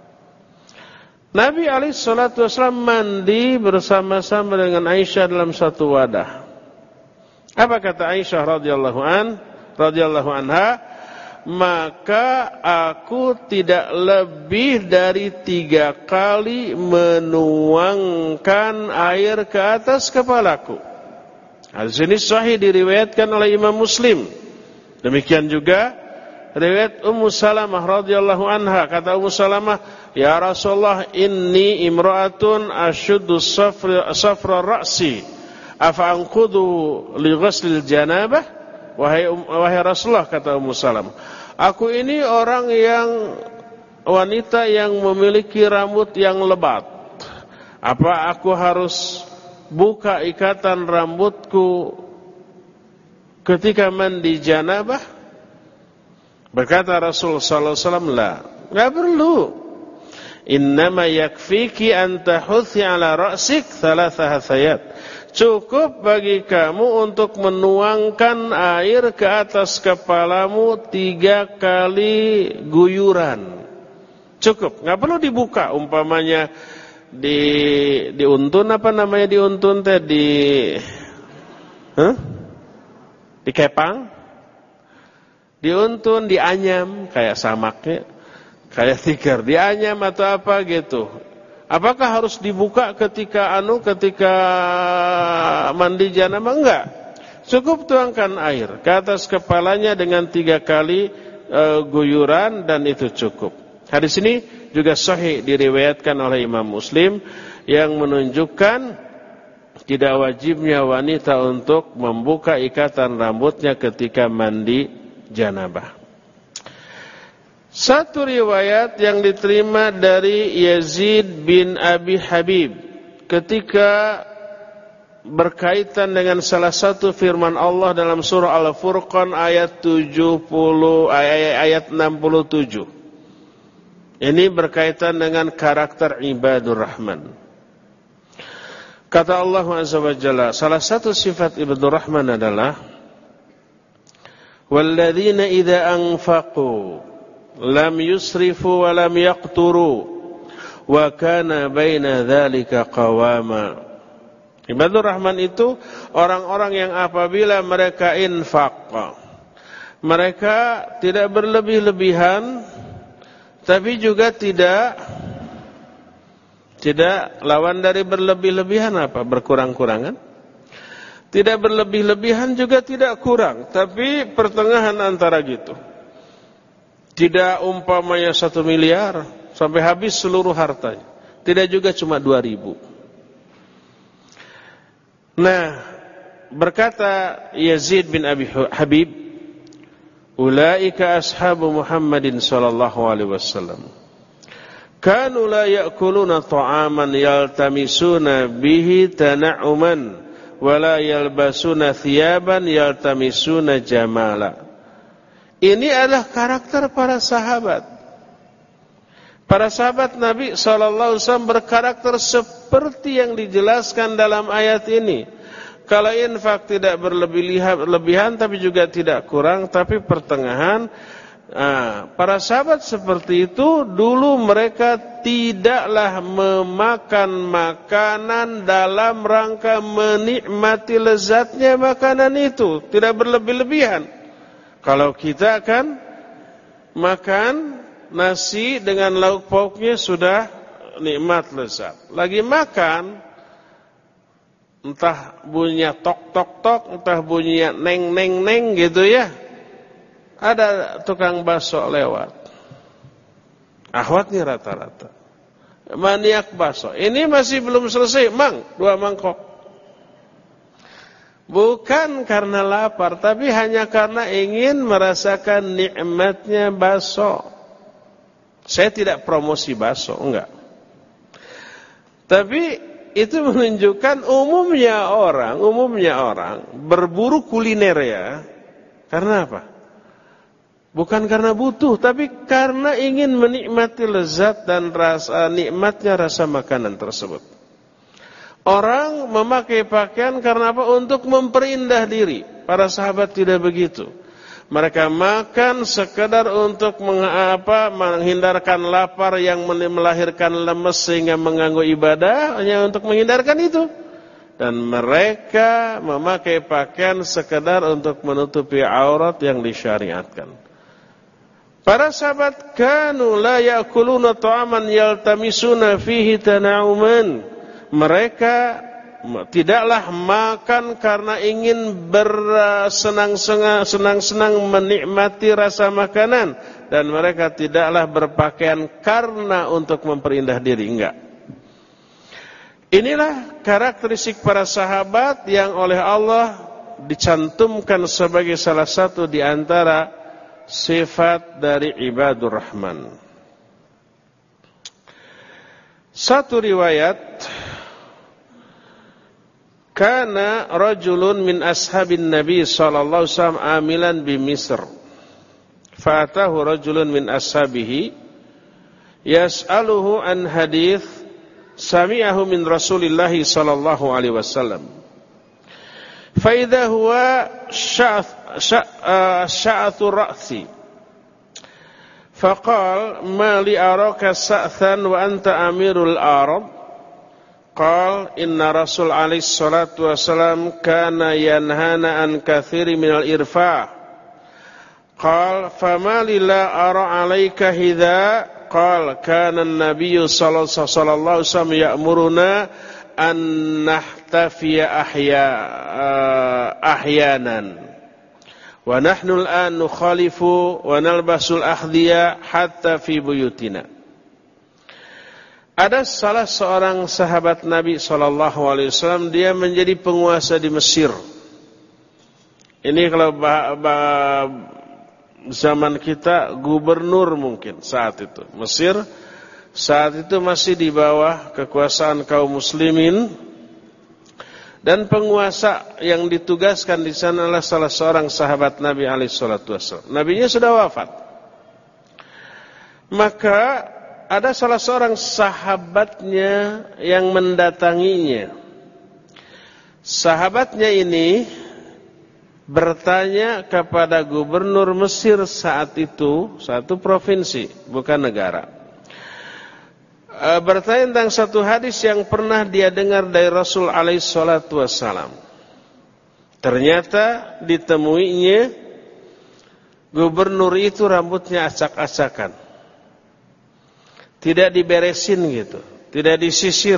Nabi alaihi salatu wasallam mandi bersama-sama dengan Aisyah dalam satu wadah. Apa kata Aisyah radhiyallahu an, radhiyallahu anha? Maka aku tidak lebih dari tiga kali menuangkan air ke atas kepalaku. Hadis ini sahih diriwayatkan oleh Imam Muslim. Demikian juga riwayat Ummu Salamah radhiyallahu anha, kata Ummu Salamah, "Ya Rasulullah, inni imra'atun ashuddu safra safra ra'si, afa anqudu li ghuslil janabah?" Wahai wahai Rasulullah, kata Ummu Salamah, aku ini orang yang wanita yang memiliki rambut yang lebat. Apa aku harus buka ikatan rambutku ketika mandi janabah? Berkata Rasul sallallahu alaihi wasallam, "La, enggak perlu. Innama yakfiki an tahuthi ala ra'sik thalatha hathayat." Cukup bagi kamu untuk menuangkan air ke atas kepalamu tiga kali guyuran. Cukup, enggak perlu dibuka. Umpamanya di diuntun, apa namanya diuntun teh, di huh? dikepang, diuntun, dianyam kayak samaknya, kayak tikar, dianyam atau apa gitu. Apakah harus dibuka ketika anu ketika mandi janabah? Enggak. Cukup tuangkan air ke atas kepalanya dengan tiga kali uh, guyuran dan itu cukup. Hadis ini juga sahih diriwayatkan oleh Imam Muslim yang menunjukkan tidak wajibnya wanita untuk membuka ikatan rambutnya ketika mandi janabah. Satu riwayat yang diterima dari Yazid bin Abi Habib ketika berkaitan dengan salah satu firman Allah dalam surah Al-Furqan ayat tujuh puluh ayat, ayat enam puluh tujuh. Ini berkaitan dengan karakter ibadur rahman. Kata Allah Azza wa Jalla, salah satu sifat ibadur rahman adalah walladzina idza anfaqu lam yusrifu wa lam yaqturu wa kana baina dzalika qawama. Ibadur rahman itu orang-orang yang apabila mereka infak, mereka tidak berlebih-lebihan, tapi juga tidak tidak lawan dari berlebih-lebihan apa? Berkurang-kurangan. Tidak berlebih-lebihan juga tidak kurang, tapi pertengahan antara gitu. Tidak umpamanya satu miliar sampai habis seluruh hartanya. Tidak juga cuma dua ribu. Nah, berkata Yazid bin Abi Habib, ulaika ashabu Muhammadin sallallahu alaihi wasallam. Kanu la ya'kuluna ta'aman yaltamisuna bihi tana'uman wa la yalbasuna thiyaban yaltamisuna jamala. Ini adalah karakter para sahabat. Para sahabat Nabi sallallahu alaihi wasallam berkarakter seperti yang dijelaskan dalam ayat ini. Kalau infak tidak berlebihan tapi juga tidak kurang, tapi pertengahan. Nah, para sahabat seperti itu dulu mereka tidaklah memakan makanan dalam rangka menikmati lezatnya makanan itu, tidak berlebih-lebihan. Kalau kita kan makan nasi dengan lauk pauknya sudah nikmat lezat. Lagi makan entah bunyinya tok tok tok, entah bunyinya neng neng neng gitu ya. Ada tukang bakso lewat. Ahwatnya rata-rata. Maniak bakso. Ini masih belum selesai, mang, dua mangkok. Bukan karena lapar, tapi hanya karena ingin merasakan nikmatnya bakso. Saya tidak promosi bakso, enggak. Tapi itu menunjukkan umumnya orang, umumnya orang berburu kuliner ya. Karena apa? Bukan karena butuh, tapi karena ingin menikmati lezat dan rasa nikmatnya rasa makanan tersebut. Orang memakai pakaian karena apa? Untuk memperindah diri. Para sahabat tidak begitu. Mereka makan sekedar untuk mengapa menghindarkan lapar yang melahirkan lemes sehingga mengganggu ibadah, hanya untuk menghindarkan itu. Dan mereka memakai pakaian sekedar untuk menutupi aurat yang disyariatkan. Para sahabat kanu la ya'kuluna ta'aman yaltamisuna fihi tana'uman. Mereka tidaklah makan karena ingin bersenang-senang senang-senang menikmati rasa makanan, dan mereka tidaklah berpakaian karena untuk memperindah diri, enggak. Inilah karakteristik para sahabat yang oleh Allah dicantumkan sebagai salah satu di antara sifat dari ibadur rahman. Satu riwayat, kana rajulun min ashabin Nabi sallallahu alaihi wasallam amilan bi Misr. Fa'atahu rajulun min ashabihi yas'aluhu an hadits sami'ahu min Rasulillah sallallahu alaihi wasallam. Fa idza huwa sya'th sya'thu ra'si. Faqala ma li araka sa'than wa anta amirul arab. Qal inna Rasul alaihi salatu wasalam kana yanhana an katsiri minal irfah. Qal fama lila ara alaika hidha. Qal kana an-nabiy sallallahu alaihi wasallam ya'muruna an nahtafiya ahya ahyanan wa nahnu al-an nukhalifu wa nalbasul akhdiya hatta fi buyutina. Ada salah seorang sahabat Nabi shallallahu alaihi wasallam, dia menjadi penguasa di Mesir. Ini kalau bah, bah, zaman kita gubernur mungkin saat itu. Mesir saat itu masih di bawah kekuasaan kaum muslimin, dan penguasa yang ditugaskan di sana adalah salah seorang sahabat Nabi alaihi salatu wasallam. Nabinya sudah wafat. Maka ada salah seorang sahabatnya yang mendatanginya. Sahabatnya ini bertanya kepada gubernur Mesir saat itu, satu provinsi, bukan negara. E, bertanya tentang satu hadis yang pernah dia dengar dari Rasul alaihi salatu wassalam. Ternyata ditemuinya gubernur itu rambutnya acak-acakan. Tidak diberesin gitu, tidak disisir.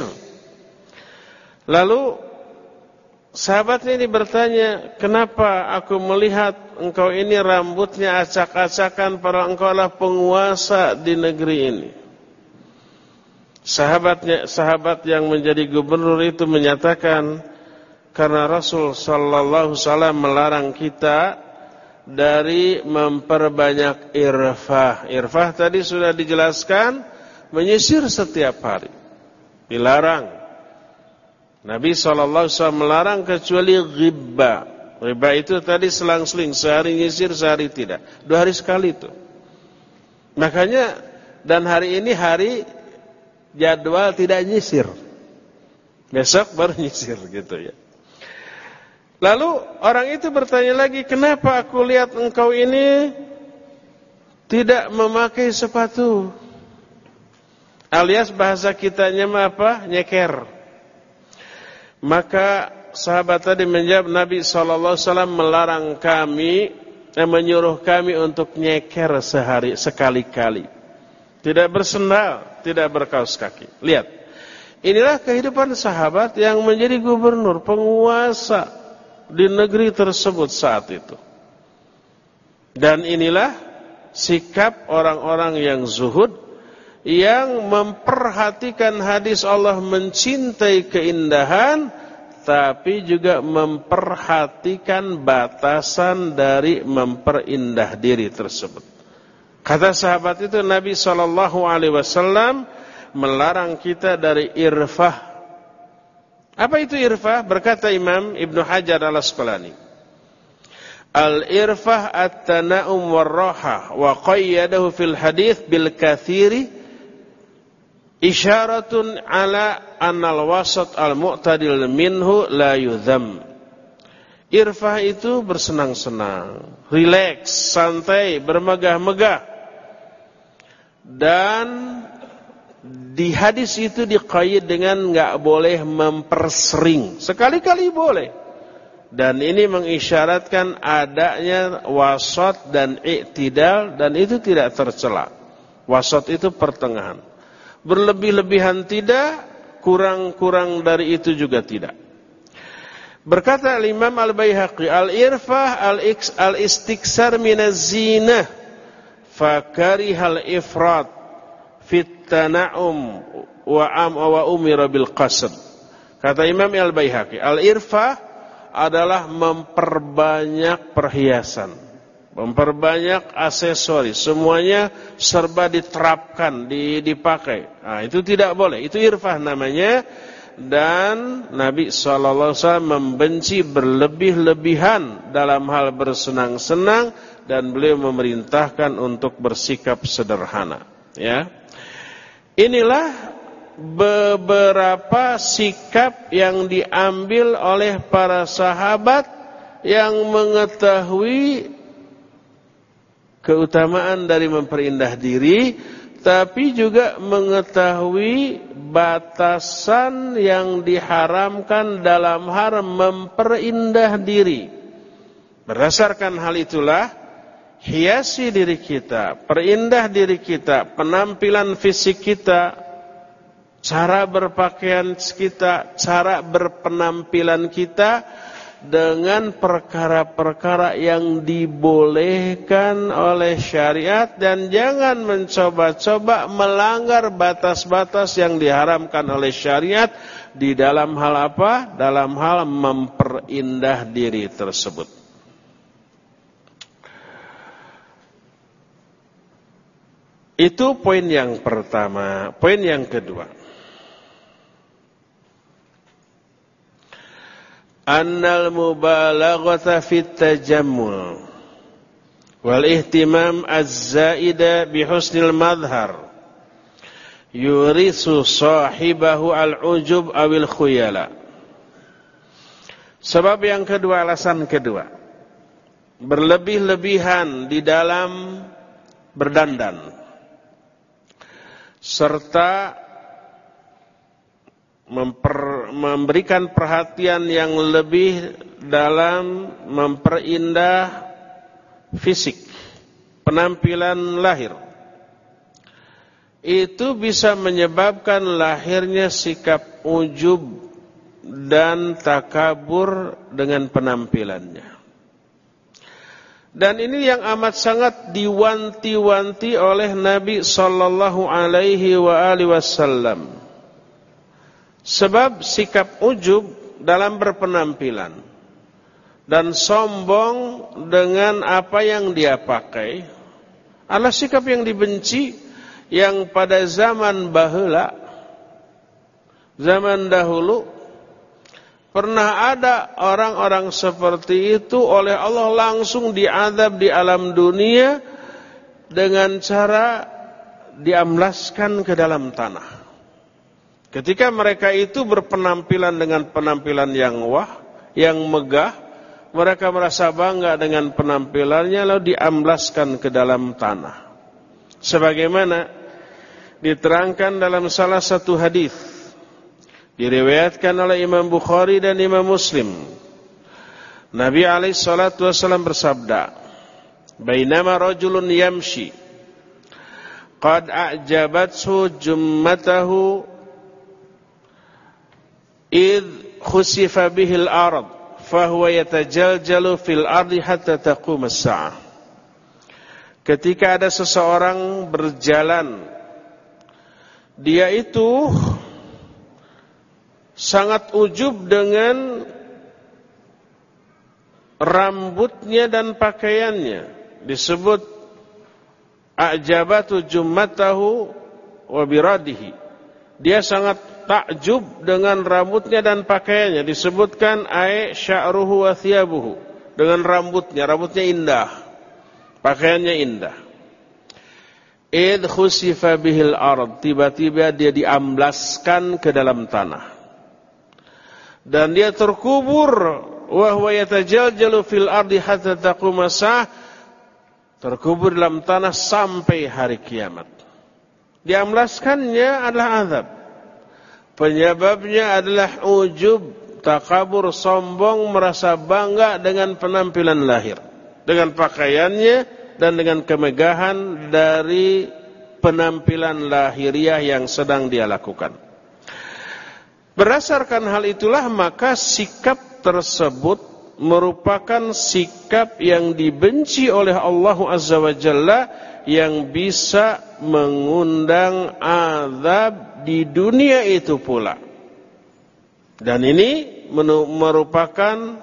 Lalu sahabatnya ini bertanya, kenapa aku melihat engkau ini rambutnya acak-acakan padahal engkau adalah penguasa di negeri ini? Sahabatnya, sahabat yang menjadi gubernur itu menyatakan, karena Rasul sallallahu alaihi wasallam melarang kita dari memperbanyak irfah. Irfah tadi sudah dijelaskan, menyisir setiap hari dilarang. Nabi shallallahu alaihi wasallam melarang kecuali ghibba. Ghibba itu tadi selang-seling, sehari nyisir, sehari tidak. Dua hari sekali itu. Makanya, dan hari ini hari jadwal tidak nyisir. Besok baru nyisir gitu ya. Lalu orang itu bertanya lagi, kenapa aku lihat engkau ini tidak memakai sepatu? Alias bahasa kitanya apa? Nyeker. Maka sahabat tadi menjawab, Nabi shallallahu alaihi wasallam melarang kami, eh, menyuruh kami untuk nyeker sehari sekali-kali. Tidak bersendal, tidak berkaus kaki. Lihat, inilah kehidupan sahabat yang menjadi gubernur, penguasa di negeri tersebut saat itu. Dan inilah sikap orang-orang yang zuhud, yang memperhatikan hadis Allah mencintai keindahan, tapi juga memperhatikan batasan dari memperindah diri tersebut. Kata sahabat itu, Nabi shallallahu alaihi wasallam melarang kita dari irfah. Apa itu irfah? Berkata Imam Ibnu Hajar al-Asqalani, al-irfah at-tana'um war-raha, wa qayyadahu fil hadits bil katsiri isyaratun ala annal wasat al-mu'tadil minhu la yudham. Irfah itu bersenang-senang, rileks, santai, bermegah-megah. Dan di hadis itu diqayyid dengan enggak boleh mempersering. Sekali-kali boleh. Dan ini mengisyaratkan adanya wasat dan i'tidal, dan itu tidak tercela. Wasat itu pertengahan. Berlebih-lebihan tidak, kurang-kurang dari itu juga tidak. Berkata Imam Al-Baihaqi, al-irfah al-istiksar minaz zinah fakarihal ifrat fit tana'um wa am wa umira bil qasr. Kata Imam Al-Baihaqi, al-irfah adalah memperbanyak perhiasan, memperbanyak aksesoris, semuanya serba diterapkan, dipakai. Nah, itu tidak boleh, itu irfah namanya. Dan Nabi shallallahu alaihi wasallam membenci berlebih-lebihan dalam hal bersenang-senang, dan beliau memerintahkan untuk bersikap sederhana. Ya, inilah beberapa sikap yang diambil oleh para sahabat yang mengetahui keutamaan dari memperindah diri, tapi juga mengetahui batasan yang diharamkan dalam hal memperindah diri. Berdasarkan hal itulah, hiasi diri kita, perindah diri kita, penampilan fisik kita, cara berpakaian kita, cara berpenampilan kita dengan perkara-perkara yang dibolehkan oleh syariat, dan jangan mencoba-coba melanggar batas-batas yang diharamkan oleh syariat di dalam hal apa? Dalam hal memperindah diri tersebut. Itu poin yang pertama. Poin yang kedua, annal mubalaghata fit tajammul wal ihtimam az-zaida bi husnil madhar yurisu sahibahu al-ujub awil khuyala. Sebab yang kedua, alasan kedua, berlebih-lebihan di dalam berdandan serta Memper, memberikan perhatian yang lebih dalam memperindah fisik, penampilan lahir, itu bisa menyebabkan lahirnya sikap ujub dan takabur dengan penampilannya. Dan ini yang amat sangat diwanti-wanti oleh Nabi sallallahu alaihi wa alihi wasallam. Sebab sikap ujub dalam berpenampilan dan sombong dengan apa yang dia pakai adalah sikap yang dibenci, yang pada zaman bahula, zaman dahulu, pernah ada orang-orang seperti itu oleh Allah langsung diazab di alam dunia dengan cara diamblaskan ke dalam tanah. Ketika mereka itu berpenampilan dengan penampilan yang wah, yang megah, mereka merasa bangga dengan penampilannya, lalu diamblaskan ke dalam tanah. Sebagaimana diterangkan dalam salah satu hadis, diriwayatkan oleh Imam Bukhari dan Imam Muslim. Nabi alaihi salatu wasallam bersabda, "Bainama rajulun yamshi, qad a'jabathu jummatahu idh khusifa bihil ard fahuwa yatajaljalu fil ardi hatta taqum as-sa'ah." Ketika ada seseorang berjalan, dia itu sangat ujub dengan rambutnya dan pakaiannya, disebut a'jabatu jummatahu wa biradihi. Dia sangat takjub dengan rambutnya dan pakaiannya, disebutkan ai sya'ruhu wa thiyabuhu, dengan rambutnya, rambutnya indah, pakaiannya indah. Id khusifa bihil ard, tiba-tiba dia diamblaskan ke dalam tanah dan dia terkubur, wa huwa yatajaljalu fil ardi hatta taqum as-sa'ah, terkubur dalam tanah sampai hari kiamat. Diamblaskannya adalah azab. Penyebabnya adalah ujub, takabur, sombong, merasa bangga dengan penampilan lahir, dengan pakaiannya dan dengan kemegahan dari penampilan lahiriah yang sedang dia lakukan. Berdasarkan hal itulah maka sikap tersebut merupakan sikap yang dibenci oleh Allah Azza wa Jalla, yang bisa mengundang azab di dunia itu pula. Dan ini merupakan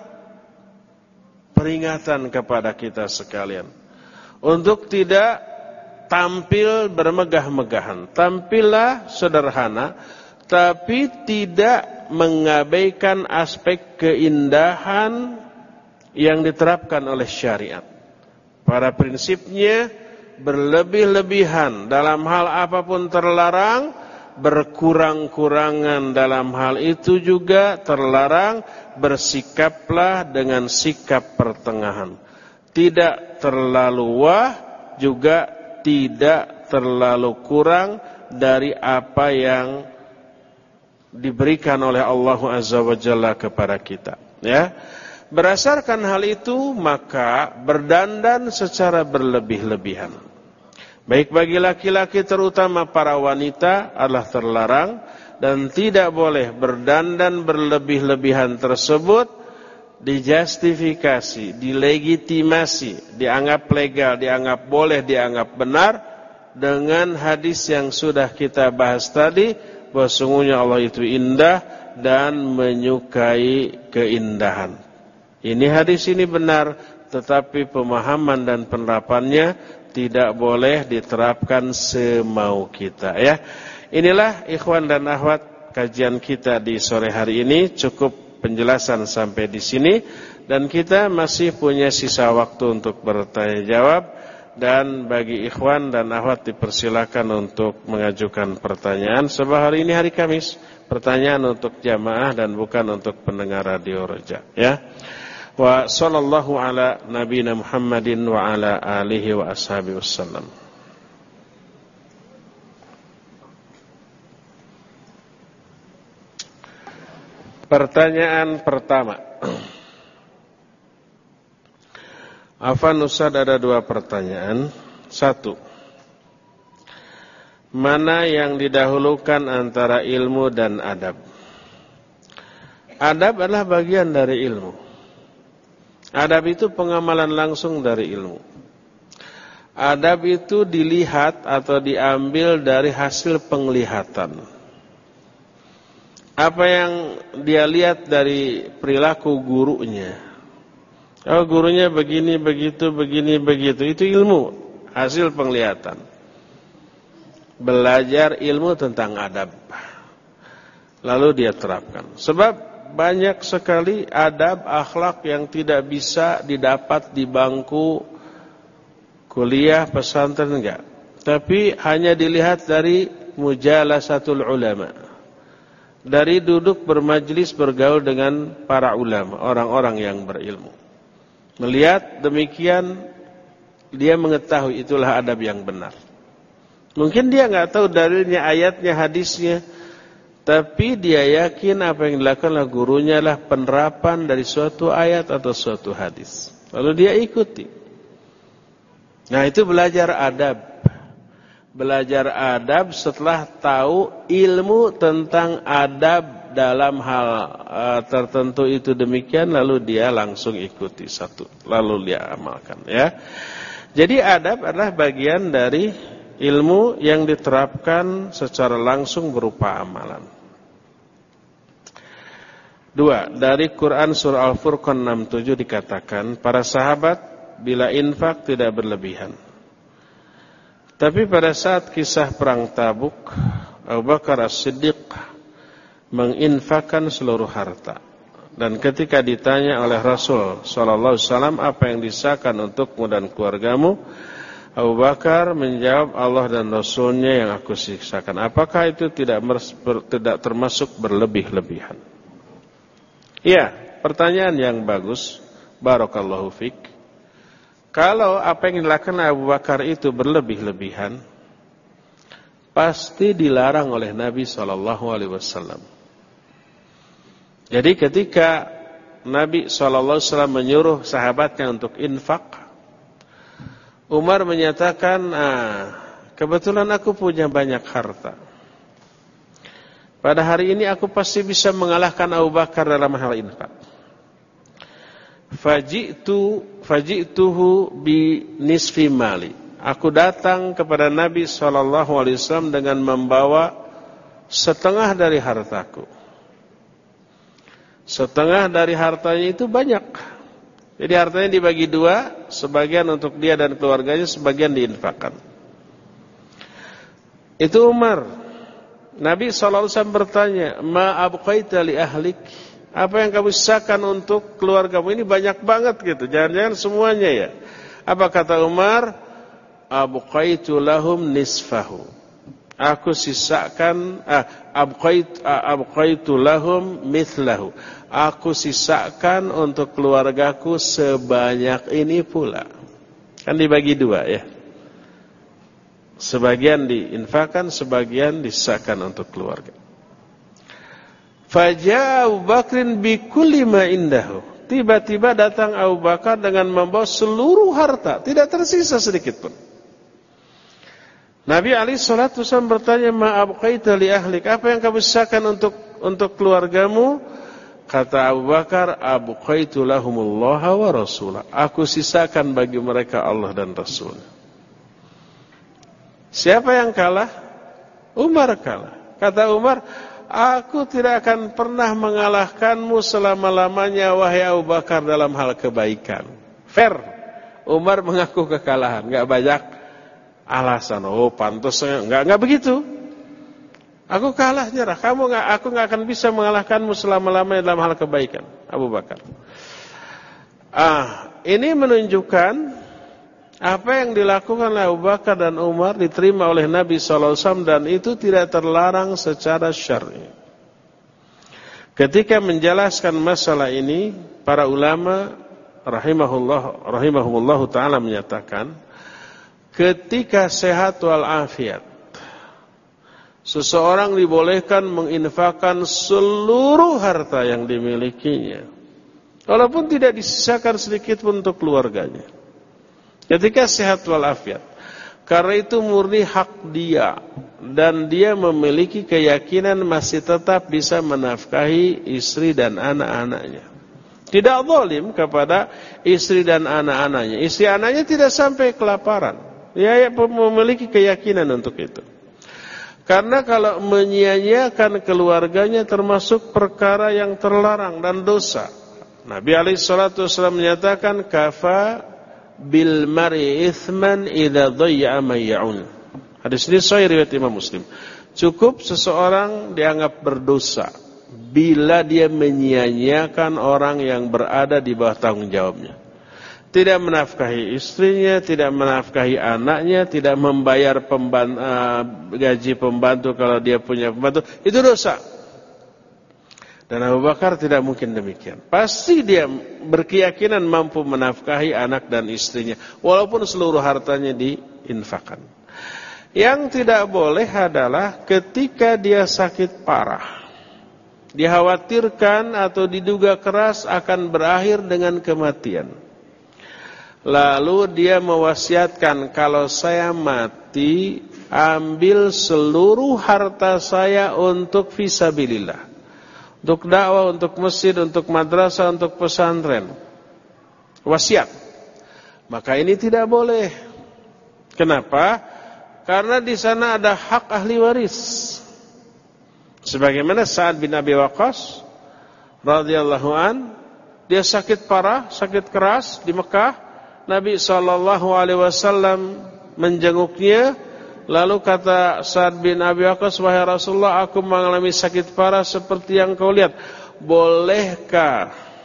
peringatan kepada kita sekalian untuk tidak tampil bermegah-megahan. Tampillah sederhana, tapi tidak mengabaikan aspek keindahan yang diterapkan oleh syariat. Pada prinsipnya berlebih-lebihan dalam hal apapun terlarang, berkurang-kurangan dalam hal itu juga terlarang. Bersikaplah dengan sikap pertengahan, tidak terlalu wah, juga tidak terlalu kurang dari apa yang diberikan oleh Allah Azza wa Jalla kepada kita, ya. Berdasarkan hal itu, maka berdandan secara berlebih-lebihan, baik bagi laki-laki terutama para wanita, adalah terlarang. Dan tidak boleh berdandan berlebih-lebihan tersebut dijustifikasi, dilegitimasi, dianggap legal, dianggap boleh, dianggap benar dengan hadis yang sudah kita bahas tadi, bahwa sungguhnya Allah itu indah dan menyukai keindahan. Ini hadis ini benar, tetapi pemahaman dan penerapannya tidak boleh diterapkan semau kita, ya. Inilah ikhwan dan akhwat kajian kita di sore hari ini. Cukup penjelasan sampai di sini, dan kita masih punya sisa waktu untuk bertanya jawab. Dan bagi ikhwan dan akhwat dipersilakan untuk mengajukan pertanyaan. Sebab hari ini hari Kamis, pertanyaan untuk jamaah dan bukan untuk pendengar radio Roja, ya. Wa sallallahu ala nabiyina Muhammadin wa ala alihi wa ashabihi wassalam. Pertanyaan pertama. Afan Ustaz, ada dua pertanyaan. Satu, mana yang didahulukan antara ilmu dan adab? Adab adalah bagian dari ilmu. Adab itu pengamalan langsung dari ilmu. Adab itu dilihat atau diambil dari hasil penglihatan. Apa yang dia lihat dari perilaku gurunya. Oh, gurunya begini, begitu, begini, begitu. Itu ilmu, hasil penglihatan. Belajar ilmu tentang adab, lalu dia terapkan. Sebab banyak sekali adab, akhlak yang tidak bisa didapat di bangku kuliah, pesantren, enggak. Tapi hanya dilihat dari mujalasatul ulama. Dari duduk bermajlis bergaul dengan para ulama, orang-orang yang berilmu. Melihat demikian, dia mengetahui itulah adab yang benar. Mungkin dia enggak tahu dalilnya, ayatnya, hadisnya, tapi dia yakin apa yang dilakukan oleh gurunya adalah penerapan dari suatu ayat atau suatu hadis. Lalu dia ikuti. Nah, itu belajar adab. Belajar adab setelah tahu ilmu tentang adab dalam hal uh, tertentu itu demikian, lalu dia langsung ikuti satu, lalu dia amalkan, ya. Jadi adab adalah bagian dari ilmu yang diterapkan secara langsung berupa amalan. Dua, dari Quran surah Al-Furqan enam puluh tujuh dikatakan, para sahabat bila infak tidak berlebihan. Tapi pada saat kisah perang Tabuk, Abu Bakar As-Siddiq menginfakkan seluruh harta. Dan ketika ditanya oleh Rasul sallallahu alaihi wasallam, apa yang disahkan untukmu dan keluargamu, Abu Bakar menjawab, Allah dan Rasulnya yang aku siksakan. Apakah itu tidak tidak termasuk berlebih-lebihan? Iya, pertanyaan yang bagus. Barakallahu fik. Kalau apa yang dilakukan Abu Bakar itu berlebih-lebihan, pasti dilarang oleh Nabi shallallahu alaihi wasallam. Jadi ketika Nabi shallallahu alaihi wasallam menyuruh sahabatnya untuk infak, Umar menyatakan, ah, kebetulan aku punya banyak harta. Pada hari ini aku pasti bisa mengalahkan Abu Bakar dalam hal infak. faji'tu faji'tuhu bi nisfi mali. Aku datang kepada Nabi sallallahu alaihi wasallam dengan membawa setengah dari hartaku. Setengah dari hartanya itu banyak. Jadi hartanya dibagi dua, sebagian untuk dia dan keluarganya, sebagian diinfakkan. Itu Umar. Nabi sallallahu alaihi wasallam bertanya, "Ma abqaita li ahlik?" Apa yang kamu sisakan untuk keluargamu? Ini banyak banget gitu. Jangan-jangan semuanya ya. Apa kata Umar? Abqaitu lahum nisfahu. Aku sisakan ah, abqait ah, abqaitu lahum mithlahu. Aku sisakan untuk keluargaku sebanyak ini pula. Kan dibagi dua ya. Sebagian diinfakkan, sebagian disisakan untuk keluarga. Faja'a Abu Bakrin bi kulli ma indahu. Tiba-tiba datang Abu Bakar dengan membawa seluruh harta, tidak tersisa sedikit pun. Nabi alaihi salatu wasallam bertanya, "Ma abqaita li ahlik?" Apa yang kamu sisakan untuk untuk keluargamu? Kata Abu Bakar, "Abqaitu lahumullah wa rasulah." Aku sisakan bagi mereka Allah dan Rasul. Siapa yang kalah? Umar kalah. Kata Umar, "Aku tidak akan pernah mengalahkanmu selama-lamanya wahai Abu Bakar dalam hal kebaikan." Fair. Umar mengaku kekalahan, enggak banyak alasan, oh pantasnya, enggak enggak begitu. Aku kalah nyerah. Kamu enggak, aku enggak akan bisa mengalahkanmu selama-lamanya dalam hal kebaikan, Abu Bakar. Ah, ini menunjukkan apa yang dilakukan oleh Abu Bakar dan Umar diterima oleh Nabi sallallahu alaihi wasallam dan itu tidak terlarang secara syar'i. Ketika menjelaskan masalah ini, para ulama rahimahullah rahimahumullah taala menyatakan, ketika sehat walafiat, seseorang dibolehkan menginfakkan seluruh harta yang dimilikinya, walaupun tidak disisakan sedikit pun untuk keluarganya. Ketika sehat walafiat, karena itu murni hak dia, dan dia memiliki keyakinan masih tetap bisa menafkahi istri dan anak-anaknya. Tidak zalim kepada istri dan anak-anaknya. Istri anaknya tidak sampai kelaparan. Dia memiliki keyakinan untuk itu. Karena kalau menyia-nyiakan keluarganya termasuk perkara yang terlarang dan dosa. Nabi alaihi salatu wasallam menyatakan, "Kafa bil mar'i ithman idza dhayya ma ya'un." Hadis ini sahih riwayat Imam Muslim. Cukup seseorang dianggap berdosa bila dia menyia-nyiakan orang yang berada di bawah tanggung jawabnya. Tidak menafkahi istrinya, tidak menafkahi anaknya, tidak membayar pembantu, uh, gaji pembantu kalau dia punya pembantu, itu dosa. Dan Abu Bakar tidak mungkin demikian. Pasti dia berkeyakinan mampu menafkahi anak dan istrinya, walaupun seluruh hartanya diinfakkan. Yang tidak boleh adalah ketika dia sakit parah, dikhawatirkan atau diduga keras akan berakhir dengan kematian. Lalu dia mewasiatkan, kalau saya mati, ambil seluruh harta saya untuk fisabilillah. Untuk dakwah, untuk masjid, untuk madrasah, untuk pesantren. Wasiat. Maka ini tidak boleh. Kenapa? Karena di sana ada hak ahli waris. Sebagaimana Sa'ad bin Abi Waqqas radhiyallahu an, dia sakit parah, sakit keras di Mekah. Nabi sallallahu alaihi wasallam menjenguknya, lalu kata Sa'ad bin Abi Waqqas, "Wahai Rasulullah, aku mengalami sakit parah seperti yang kau lihat. Bolehkah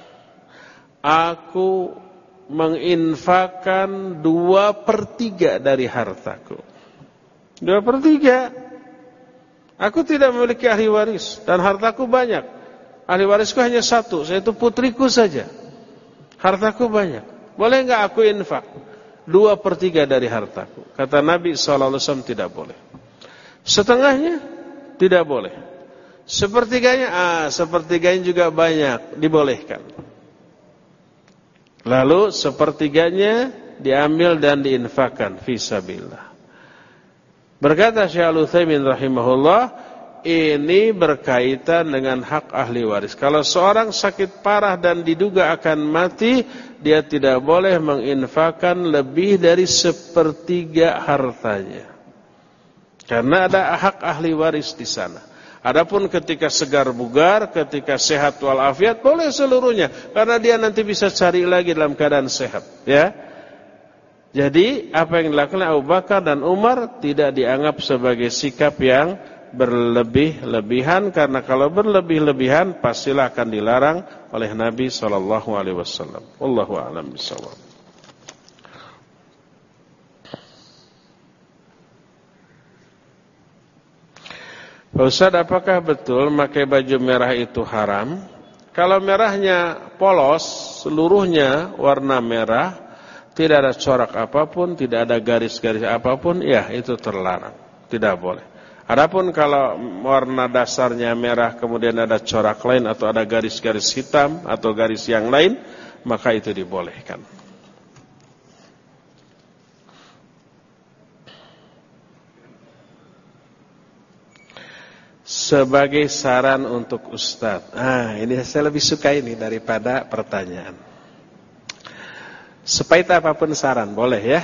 aku menginfakkan dua per tiga dari hartaku?" Dua per tiga. Aku tidak memiliki ahli waris dan hartaku banyak. Ahli warisku hanya satu, yaitu putriku saja. Hartaku banyak. Boleh enggak aku infak dua per tiga dari hartaku? Kata Nabi sallallahu alaihi wasallam, tidak boleh. Setengahnya tidak boleh. Sepertiganya, ah, sepertiganya juga banyak, dibolehkan. Lalu sepertiganya diambil dan diinfakkan fisabilillah. Berkata Syekh Al-Utsaimin rahimahullah, ini berkaitan dengan hak ahli waris. Kalau seorang sakit parah dan diduga akan mati, dia tidak boleh menginfakkan lebih dari sepertiga hartanya. Karena ada hak ahli waris di sana. Adapun ketika segar bugar, ketika sehat walafiat, boleh seluruhnya. Karena dia nanti bisa cari lagi dalam keadaan sehat. Ya. Jadi apa yang dilakukan Abu Bakar dan Umar tidak dianggap sebagai sikap yang berlebih-lebihan, karena kalau berlebih-lebihan pastilah akan dilarang oleh Nabi sallallahu alaihi wasallam. Wallahu a'lam bishawab. Pak Ustaz, apakah betul memakai baju merah itu haram? Kalau merahnya polos, seluruhnya warna merah, tidak ada corak apapun, tidak ada garis-garis apapun, ya itu terlarang, tidak boleh. Adapun kalau warna dasarnya merah kemudian ada corak lain atau ada garis-garis hitam atau garis yang lain, maka itu dibolehkan. Sebagai saran untuk Ustadz. Ah, ini saya lebih suka ini daripada pertanyaan. Sepahit apapun saran, boleh ya?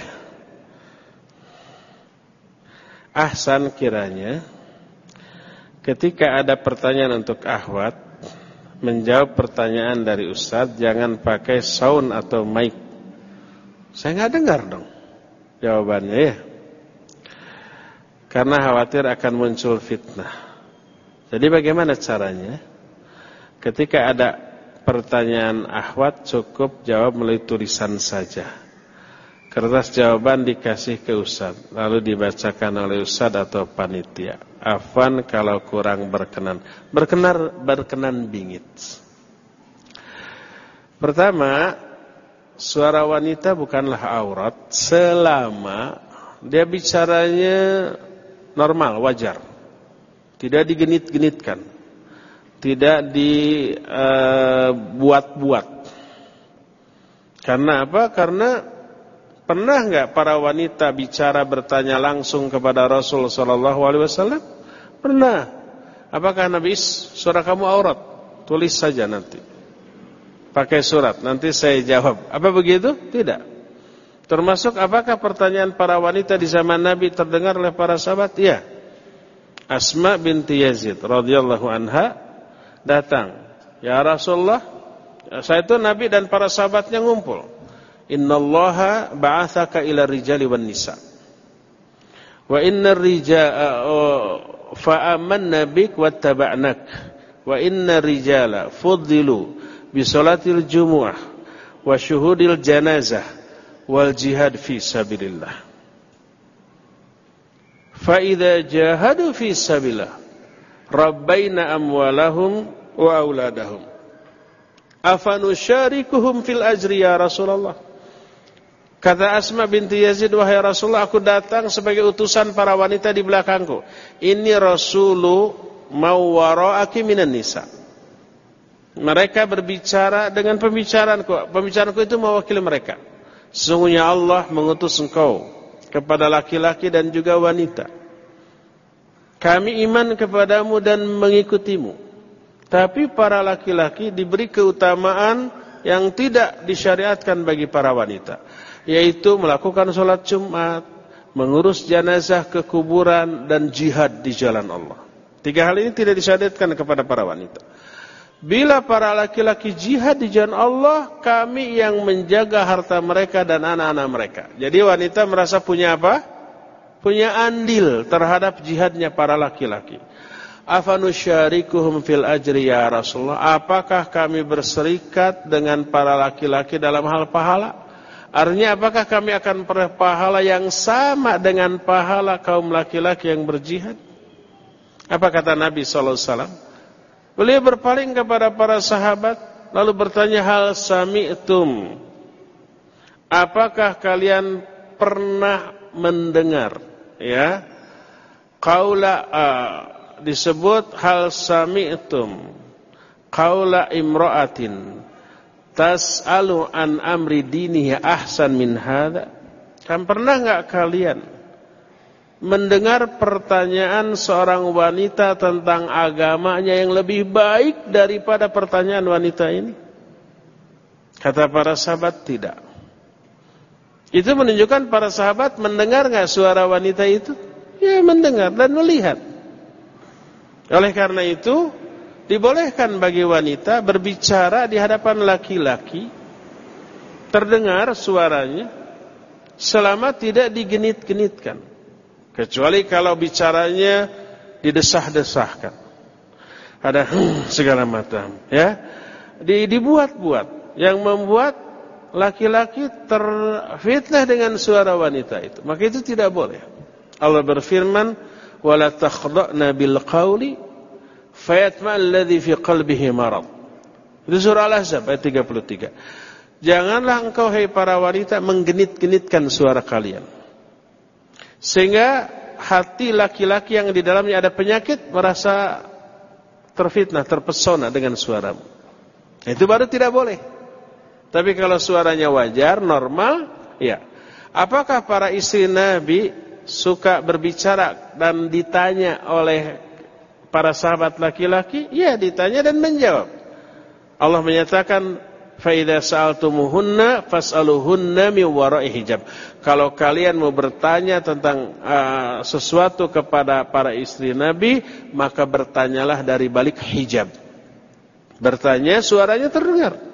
Ahsan kiranya ketika ada pertanyaan untuk akhwat, menjawab pertanyaan dari Ustadz jangan pakai sound atau mic. Saya nggak dengar dong jawabannya ya. Karena khawatir akan muncul fitnah. Jadi bagaimana caranya? Ketika ada pertanyaan akhwat cukup jawab melalui tulisan saja. Kertas jawaban dikasih ke Ustadz, lalu dibacakan oleh Ustadz atau panitia. Afwan kalau kurang berkenan. Berkenan, berkenan bingit. Pertama, suara wanita bukanlah aurat selama dia bicaranya normal, wajar. Tidak digenit-genitkan. Tidak dibuat-buat. Uh, Karena apa? Karena pernah enggak para wanita bicara bertanya langsung kepada Rasul sallallahu alaihi wasallam? Pernah. Apakah Nabi, suara kamu aurat? Tulis saja nanti. Pakai surat, nanti saya jawab. Apa begitu? Tidak. Termasuk apakah pertanyaan para wanita di zaman Nabi terdengar oleh para sahabat? Iya. Asma binti Yazid radhiyallahu anha datang. Ya Rasulullah, saya itu Nabi dan para sahabatnya ngumpul. Innallaha ba'athaka ila rijali wan nisa. Wa innar rijala fa'amanna bik wattaba'nak. Wa innar rijala fuddilu bi salatil jumu'ah wa syuhudil janazah wal jihad fi sabilillah. Fa idza jahadu fi sabilillah rabbaina amwalahum wa auladahum. Afanusyarikuhum fil ajri ya Rasulullah. Kata Asma binti Yazid, wahai Rasulullah, aku datang sebagai utusan para wanita di belakangku. Ini Rasulu mau wara'aki minan nisa. Mereka berbicara dengan pembicaraanku. Pembicaraanku itu mewakili mereka. Sesungguhnya Allah mengutus engkau kepada laki-laki dan juga wanita. Kami iman kepadamu dan mengikutimu. Tapi para laki-laki diberi keutamaan yang tidak disyariatkan bagi para wanita, yaitu melakukan sholat Jumat, mengurus jenazah ke kuburan, dan jihad di jalan Allah. Tiga hal ini tidak disyariatkan kepada para wanita. Bila para laki-laki jihad di jalan Allah, kami yang menjaga harta mereka dan anak-anak mereka. Jadi wanita merasa punya apa? Punya andil terhadap jihadnya para laki-laki. Afanusyarikuhum fil ajri ya Rasulullah. Apakah kami berserikat dengan para laki-laki dalam hal pahala? Artinya apakah kami akan peroleh pahala yang sama dengan pahala kaum laki-laki yang berjihad? Apa kata Nabi sallallahu alaihi wasallam? Beliau berpaling kepada para sahabat lalu bertanya, hal sami'tum? Apakah kalian pernah mendengar ya qaula uh, disebut hal sami'tum qaula imra'atin tas'alu an amri dinihi ahsan min hadha? Kan pernah enggak kalian mendengar pertanyaan seorang wanita tentang agamanya yang lebih baik daripada pertanyaan wanita ini? Kata para sahabat, tidak. Itu menunjukkan para sahabat mendengar nggak suara wanita itu? Ya, mendengar dan melihat. Oleh karena itu, dibolehkan bagi wanita berbicara di hadapan laki-laki, terdengar suaranya, selama tidak digenit-genitkan. Kecuali kalau bicaranya didesah-desahkan, ada segala macam, ya, dibuat-buat, yang membuat laki-laki terfitnah dengan suara wanita itu, maka itu tidak boleh. Allah berfirman, wala takhda'na bil qawli fayatma alladhi fi qalbihi marad. Itu surah Al-Ahzab ayat tiga puluh tiga. Janganlah engkau, hai para wanita, menggenit-genitkan suara kalian, sehingga hati laki-laki yang di dalamnya ada penyakit merasa terfitnah, terpesona dengan suaramu. Itu baru tidak boleh. Tapi kalau suaranya wajar, normal, ya. Apakah para istri Nabi suka berbicara dan ditanya oleh para sahabat laki-laki? Ya, ditanya dan menjawab. Allah menyatakan, فَإِذَا سَأَلْتُمُهُنَّ فَاسْأَلُهُنَّ مِنْ وَرَاءِ hijab. Kalau kalian mau bertanya tentang uh, sesuatu kepada para istri Nabi, maka bertanyalah dari balik hijab. Bertanya, suaranya terdengar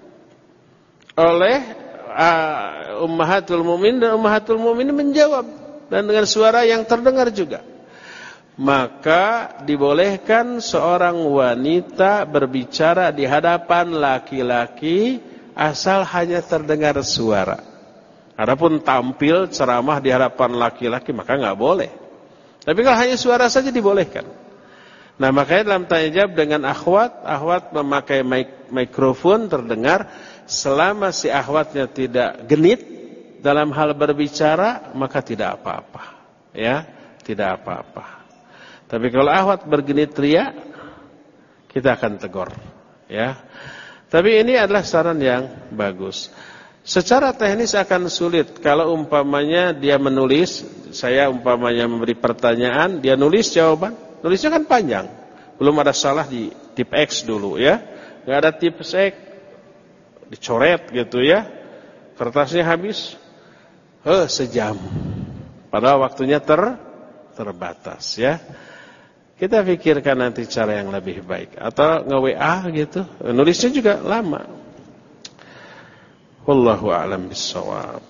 oleh uh, Ummahatul Mukminin, dan Ummahatul Mukminin menjawab dan dengan suara yang terdengar juga. Maka dibolehkan seorang wanita berbicara di hadapan laki-laki asal hanya terdengar suara. Adapun tampil ceramah di hadapan laki-laki maka nggak boleh. Tapi kalau hanya suara saja dibolehkan. Nah, makanya dalam tanya jawab dengan akhwat, akhwat memakai mik- mikrofon terdengar, selama si akhwatnya tidak genit dalam hal berbicara maka tidak apa-apa. Ya, tidak apa-apa. Tapi kalau akhwat bergenit ria, kita akan tegur, ya. Tapi ini adalah saran yang bagus. Secara teknis akan sulit kalau umpamanya dia menulis, saya umpamanya memberi pertanyaan, dia nulis jawaban, nulisnya kan panjang, belum ada salah di tip X dulu, ya. Nggak ada tip X, dicoret gitu, ya. Kertasnya habis, eh sejam, padahal waktunya ter terbatas, ya. Kita pikirkan nanti cara yang lebih baik. Atau nge-W A gitu. Nulisnya juga lama. Wallahu a'lam bissawab.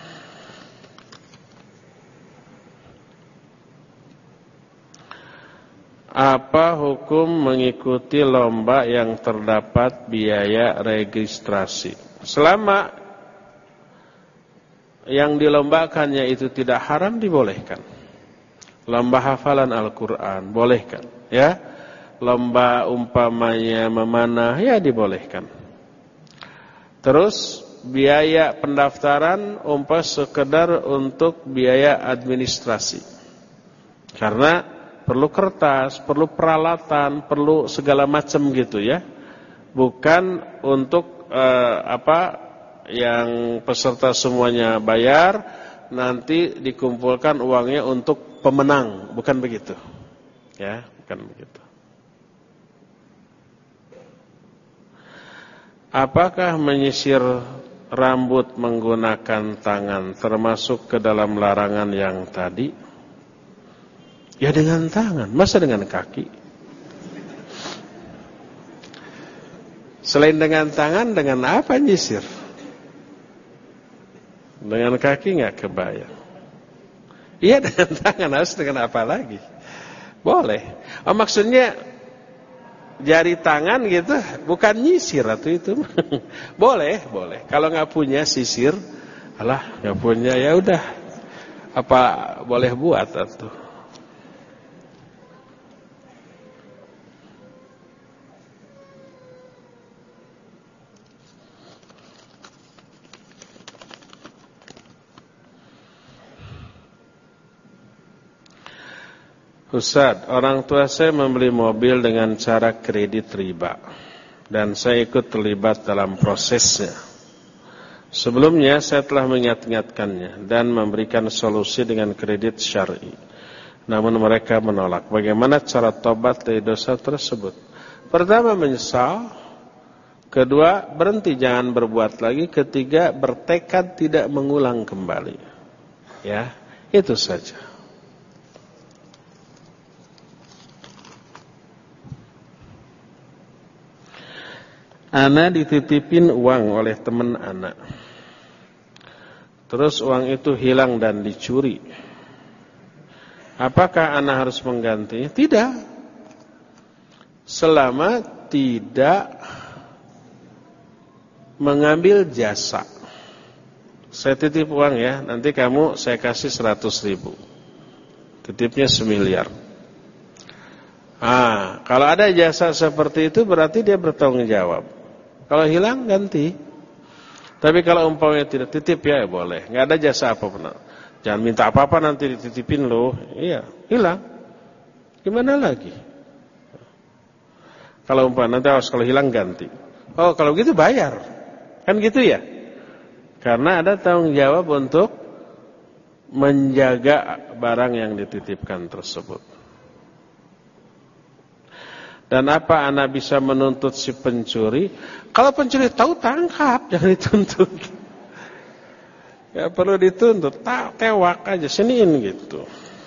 Apa hukum mengikuti lomba yang terdapat biaya registrasi? Selama yang dilombakannya itu tidak haram, dibolehkan. Lomba hafalan Al-Quran, bolehkan, ya. Lomba umpamanya memanah, ya dibolehkan. Terus biaya pendaftaran umpah sekedar untuk biaya administrasi, karena perlu kertas, perlu peralatan, perlu segala macam gitu, ya. Bukan untuk eh, apa yang peserta semuanya bayar, nanti dikumpulkan uangnya untuk pemenang, bukan begitu, ya, bukan begitu. Apakah menyisir rambut menggunakan tangan termasuk ke dalam larangan yang tadi? Ya dengan tangan, masa dengan kaki? Selain dengan tangan, dengan apa nyisir? Dengan kaki nggak kebayang. Iya dengan tangan, harus dengan apa lagi? Boleh. Oh, maksudnya jari tangan gitu, bukan nyisir atau itu. Boleh, boleh. Kalau nggak punya sisir, alah nggak punya, ya udah. Apa boleh buat atau? Ustaz, orang tua saya membeli mobil dengan cara kredit riba dan saya ikut terlibat dalam prosesnya. Sebelumnya saya telah mengingat-ingatkannya dan memberikan solusi dengan kredit syar'i. namun mereka menolak. Bagaimana cara tobat dari dosa tersebut? Pertama, menyesal. Kedua, berhenti jangan berbuat lagi. Ketiga, bertekad tidak mengulang kembali. Ya, itu saja. Ana dititipin uang oleh teman ana. Terus uang itu hilang dan dicuri. Apakah ana harus menggantinya? Tidak. Selama tidak mengambil jasa. Saya titip uang ya, nanti kamu saya kasih seratus ribu. Titipnya semiliar. Ah, kalau ada jasa seperti itu berarti dia bertanggung jawab. Kalau hilang ganti. Tapi kalau umpamanya tidak titip ya, ya boleh. Nggak ada jasa apa benar. Jangan minta apa-apa nanti dititipin loh. Iya, hilang. Gimana lagi? Kalau umpamanya nanti harus kalau hilang ganti. Oh, kalau gitu bayar. Kan gitu ya? Karena ada tanggung jawab untuk menjaga barang yang dititipkan tersebut. Dan apa ana bisa menuntut si pencuri? Kalau pencuri tahu tangkap, jangan dituntut. Gak perlu dituntut, tak tewak aja, siniin gitu.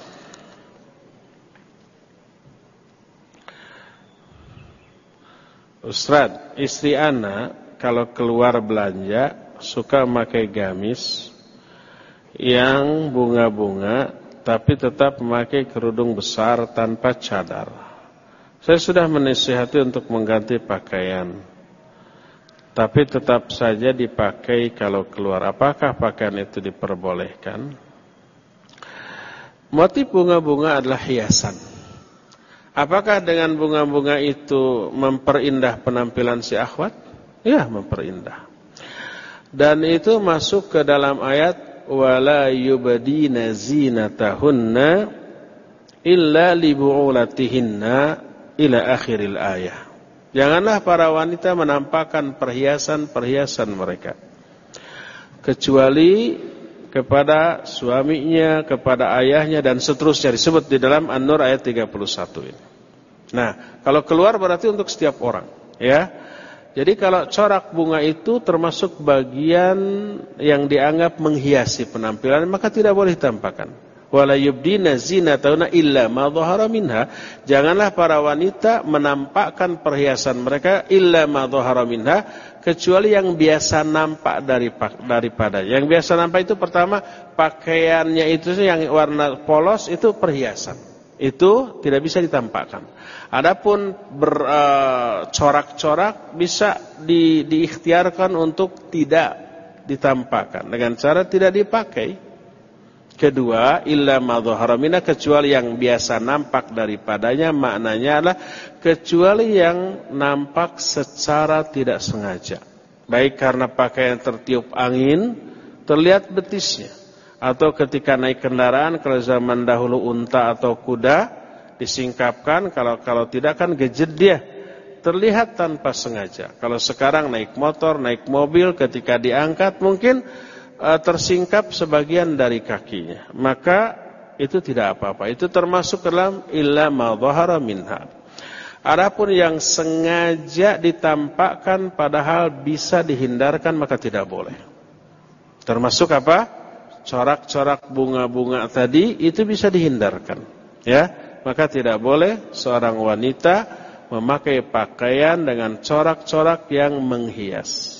Ustaz, istri ana kalau keluar belanja suka memakai gamis yang bunga-bunga, tapi tetap memakai kerudung besar tanpa cadar. Saya sudah menasihati untuk mengganti pakaian, tapi tetap saja dipakai kalau keluar. Apakah pakaian itu diperbolehkan? Motif bunga-bunga adalah hiasan. Apakah dengan bunga-bunga itu memperindah penampilan si akhwat? Ya, memperindah. Dan itu masuk ke dalam ayat wala yubdina zinatahunna illa libu'ulatihinna ila akhiril ayah. Janganlah para wanita menampakkan perhiasan-perhiasan mereka kecuali kepada suaminya, kepada ayahnya dan seterusnya, disebut di dalam An-Nur ayat tiga puluh satu ini. Nah, kalau keluar berarti untuk setiap orang, ya. Jadi kalau corak bunga itu termasuk bagian yang dianggap menghiasi penampilan, maka tidak boleh ditampakkan. Wala yubdina zinatahunna illa ma dhahara minha. Janganlah para wanita menampakkan perhiasan mereka illa ma dhahara minha, kecuali yang biasa nampak dari daripada. Yang biasa nampak itu pertama pakaiannya itu yang warna polos itu perhiasan. Itu tidak bisa ditampakkan. Adapun bercorak-corak uh, bisa di, diikhtiarkan untuk tidak ditampakkan dengan cara tidak dipakai. Kedua, illa ma dhahara minha, kecuali yang biasa nampak daripadanya, maknanya adalah kecuali yang nampak secara tidak sengaja. Baik karena pakaian tertiup angin, terlihat betisnya. Atau ketika naik kendaraan, kalau zaman dahulu unta atau kuda disingkapkan, kalau kalau tidak kan gejet dia. Terlihat tanpa sengaja. Kalau sekarang naik motor, naik mobil, ketika diangkat mungkin tersingkap sebagian dari kakinya, maka itu tidak apa-apa. Itu termasuk dalam illa ma dhahara minha. Adapun yang sengaja ditampakkan padahal bisa dihindarkan, maka tidak boleh. Termasuk apa? Corak-corak bunga-bunga tadi itu bisa dihindarkan, ya. Maka tidak boleh seorang wanita memakai pakaian dengan corak-corak yang menghias.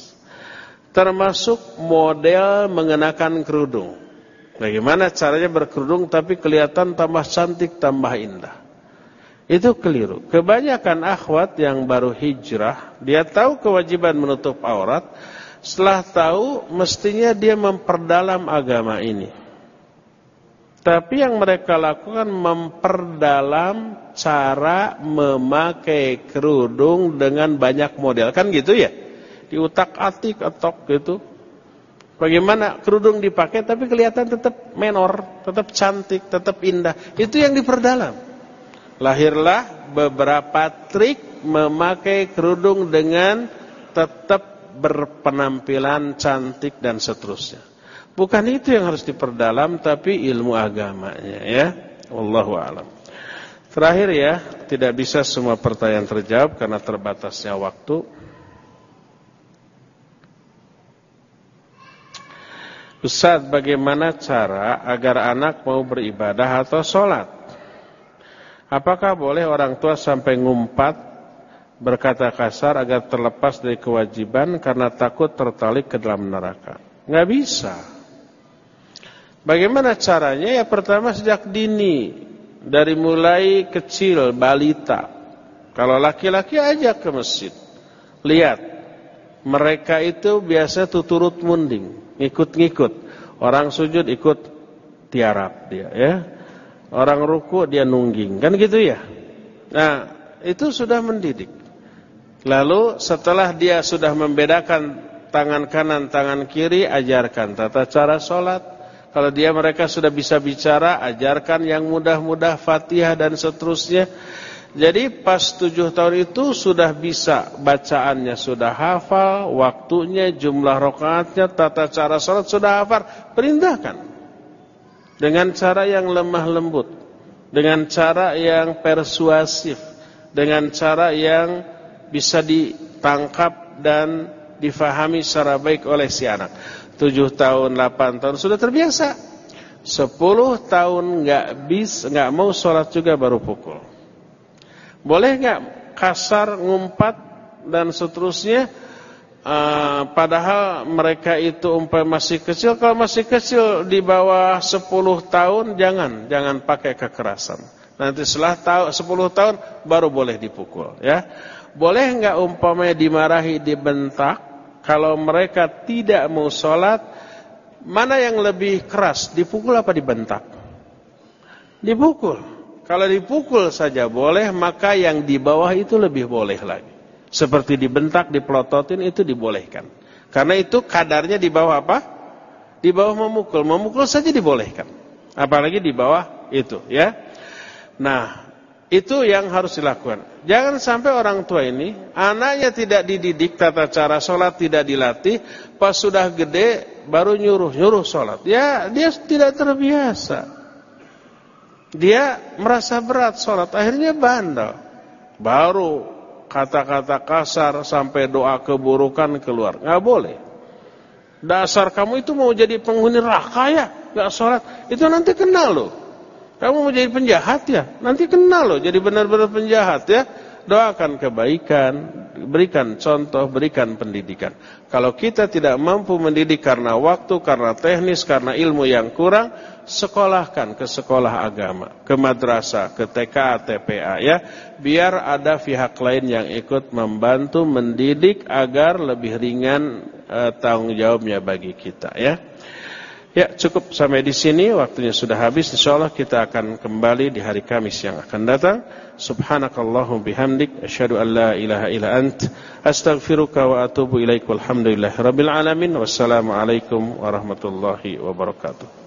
Termasuk model mengenakan kerudung. Bagaimana caranya berkerudung tapi kelihatan tambah cantik, tambah indah. Itu keliru. Kebanyakan akhwat yang baru hijrah, dia tahu kewajiban menutup aurat. Setelah tahu, mestinya dia memperdalam agama ini. Tapi yang mereka lakukan memperdalam cara memakai kerudung dengan banyak model. Kan gitu ya? Diutak-atik atok gitu. Bagaimana kerudung dipakai tapi kelihatan tetap menor, tetap cantik, tetap indah. Itu yang diperdalam. Lahirlah beberapa trik memakai kerudung dengan tetap berpenampilan cantik dan seterusnya. Bukan itu yang harus diperdalam, tapi ilmu agamanya, ya. Wallahu a'lam. Terakhir ya, tidak bisa semua pertanyaan terjawab karena terbatasnya waktu. Ustaz, bagaimana cara agar anak mau beribadah atau sholat? Apakah boleh orang tua sampai ngumpat berkata kasar agar terlepas dari kewajiban karena takut tertarik ke dalam neraka? Nggak bisa. Bagaimana caranya? Ya pertama sejak dini, dari mulai kecil, balita. Kalau laki-laki ajak ke masjid, lihat mereka itu biasa tuturut munding, ngikut-ngikut. Orang sujud ikut tiarap dia, ya. Orang ruku dia nungging, kan gitu ya. Nah, itu sudah mendidik. Lalu setelah dia sudah membedakan tangan kanan, tangan kiri, ajarkan tata cara sholat. Kalau dia mereka sudah bisa bicara, ajarkan yang mudah-mudah, Fatihah dan seterusnya. Jadi pas tujuh tahun itu sudah bisa, bacaannya sudah hafal, waktunya, jumlah rakaatnya, tata cara sholat sudah hafal. Perintahkan dengan cara yang lemah lembut, dengan cara yang persuasif, dengan cara yang bisa ditangkap dan difahami secara baik oleh si anak. Tujuh tahun, delapan tahun sudah terbiasa. Sepuluh tahun nggak bisa, nggak mau sholat juga baru pukul. Boleh nggak kasar, ngumpat dan seterusnya? Uh, padahal mereka itu umpama masih kecil. Kalau masih kecil di bawah sepuluh tahun jangan, jangan pakai kekerasan. Nanti setelah tahu, sepuluh tahun baru boleh dipukul, ya. Boleh nggak umpamanya dimarahi, dibentak? Kalau mereka tidak mau sholat, mana yang lebih keras, dipukul apa dibentak? Dipukul. Kalau dipukul saja boleh, maka yang di bawah itu lebih boleh lagi. Seperti dibentak, dipelototin itu dibolehkan. Karena itu kadarnya di bawah apa? Di bawah memukul. Memukul saja dibolehkan. Apalagi di bawah itu, ya. Nah, itu yang harus dilakukan. Jangan sampai orang tua ini, anaknya tidak dididik tata cara sholat, tidak dilatih, pas sudah gede baru nyuruh-nyuruh sholat. Ya, dia tidak terbiasa. Dia merasa berat sholat, akhirnya bandel. Baru kata-kata kasar sampai doa keburukan keluar. Nggak boleh. Dasar kamu itu mau jadi penghuni neraka ya, nggak sholat. Itu nanti kenal loh. Kamu mau jadi penjahat ya, nanti kenal loh. Jadi benar-benar penjahat ya. Doakan kebaikan, berikan contoh, berikan pendidikan. Kalau kita tidak mampu mendidik karena waktu, karena teknis, karena ilmu yang kurang, sekolahkan ke sekolah agama, ke madrasah, ke T K A, T P A ya. Biar ada pihak lain yang ikut membantu mendidik agar lebih ringan eh, tanggung jawabnya bagi kita ya. Ya, cukup sampai di sini, waktunya sudah habis. Insyaallah kita akan kembali di hari Kamis yang akan datang. Subhanakallahumma bihamdik asyhadu an la ilaha illa ant astaghfiruka wa atubu ilaik. Walhamdulillahirabbil alamin. Wassalamu alaikum warahmatullahi wabarakatuh.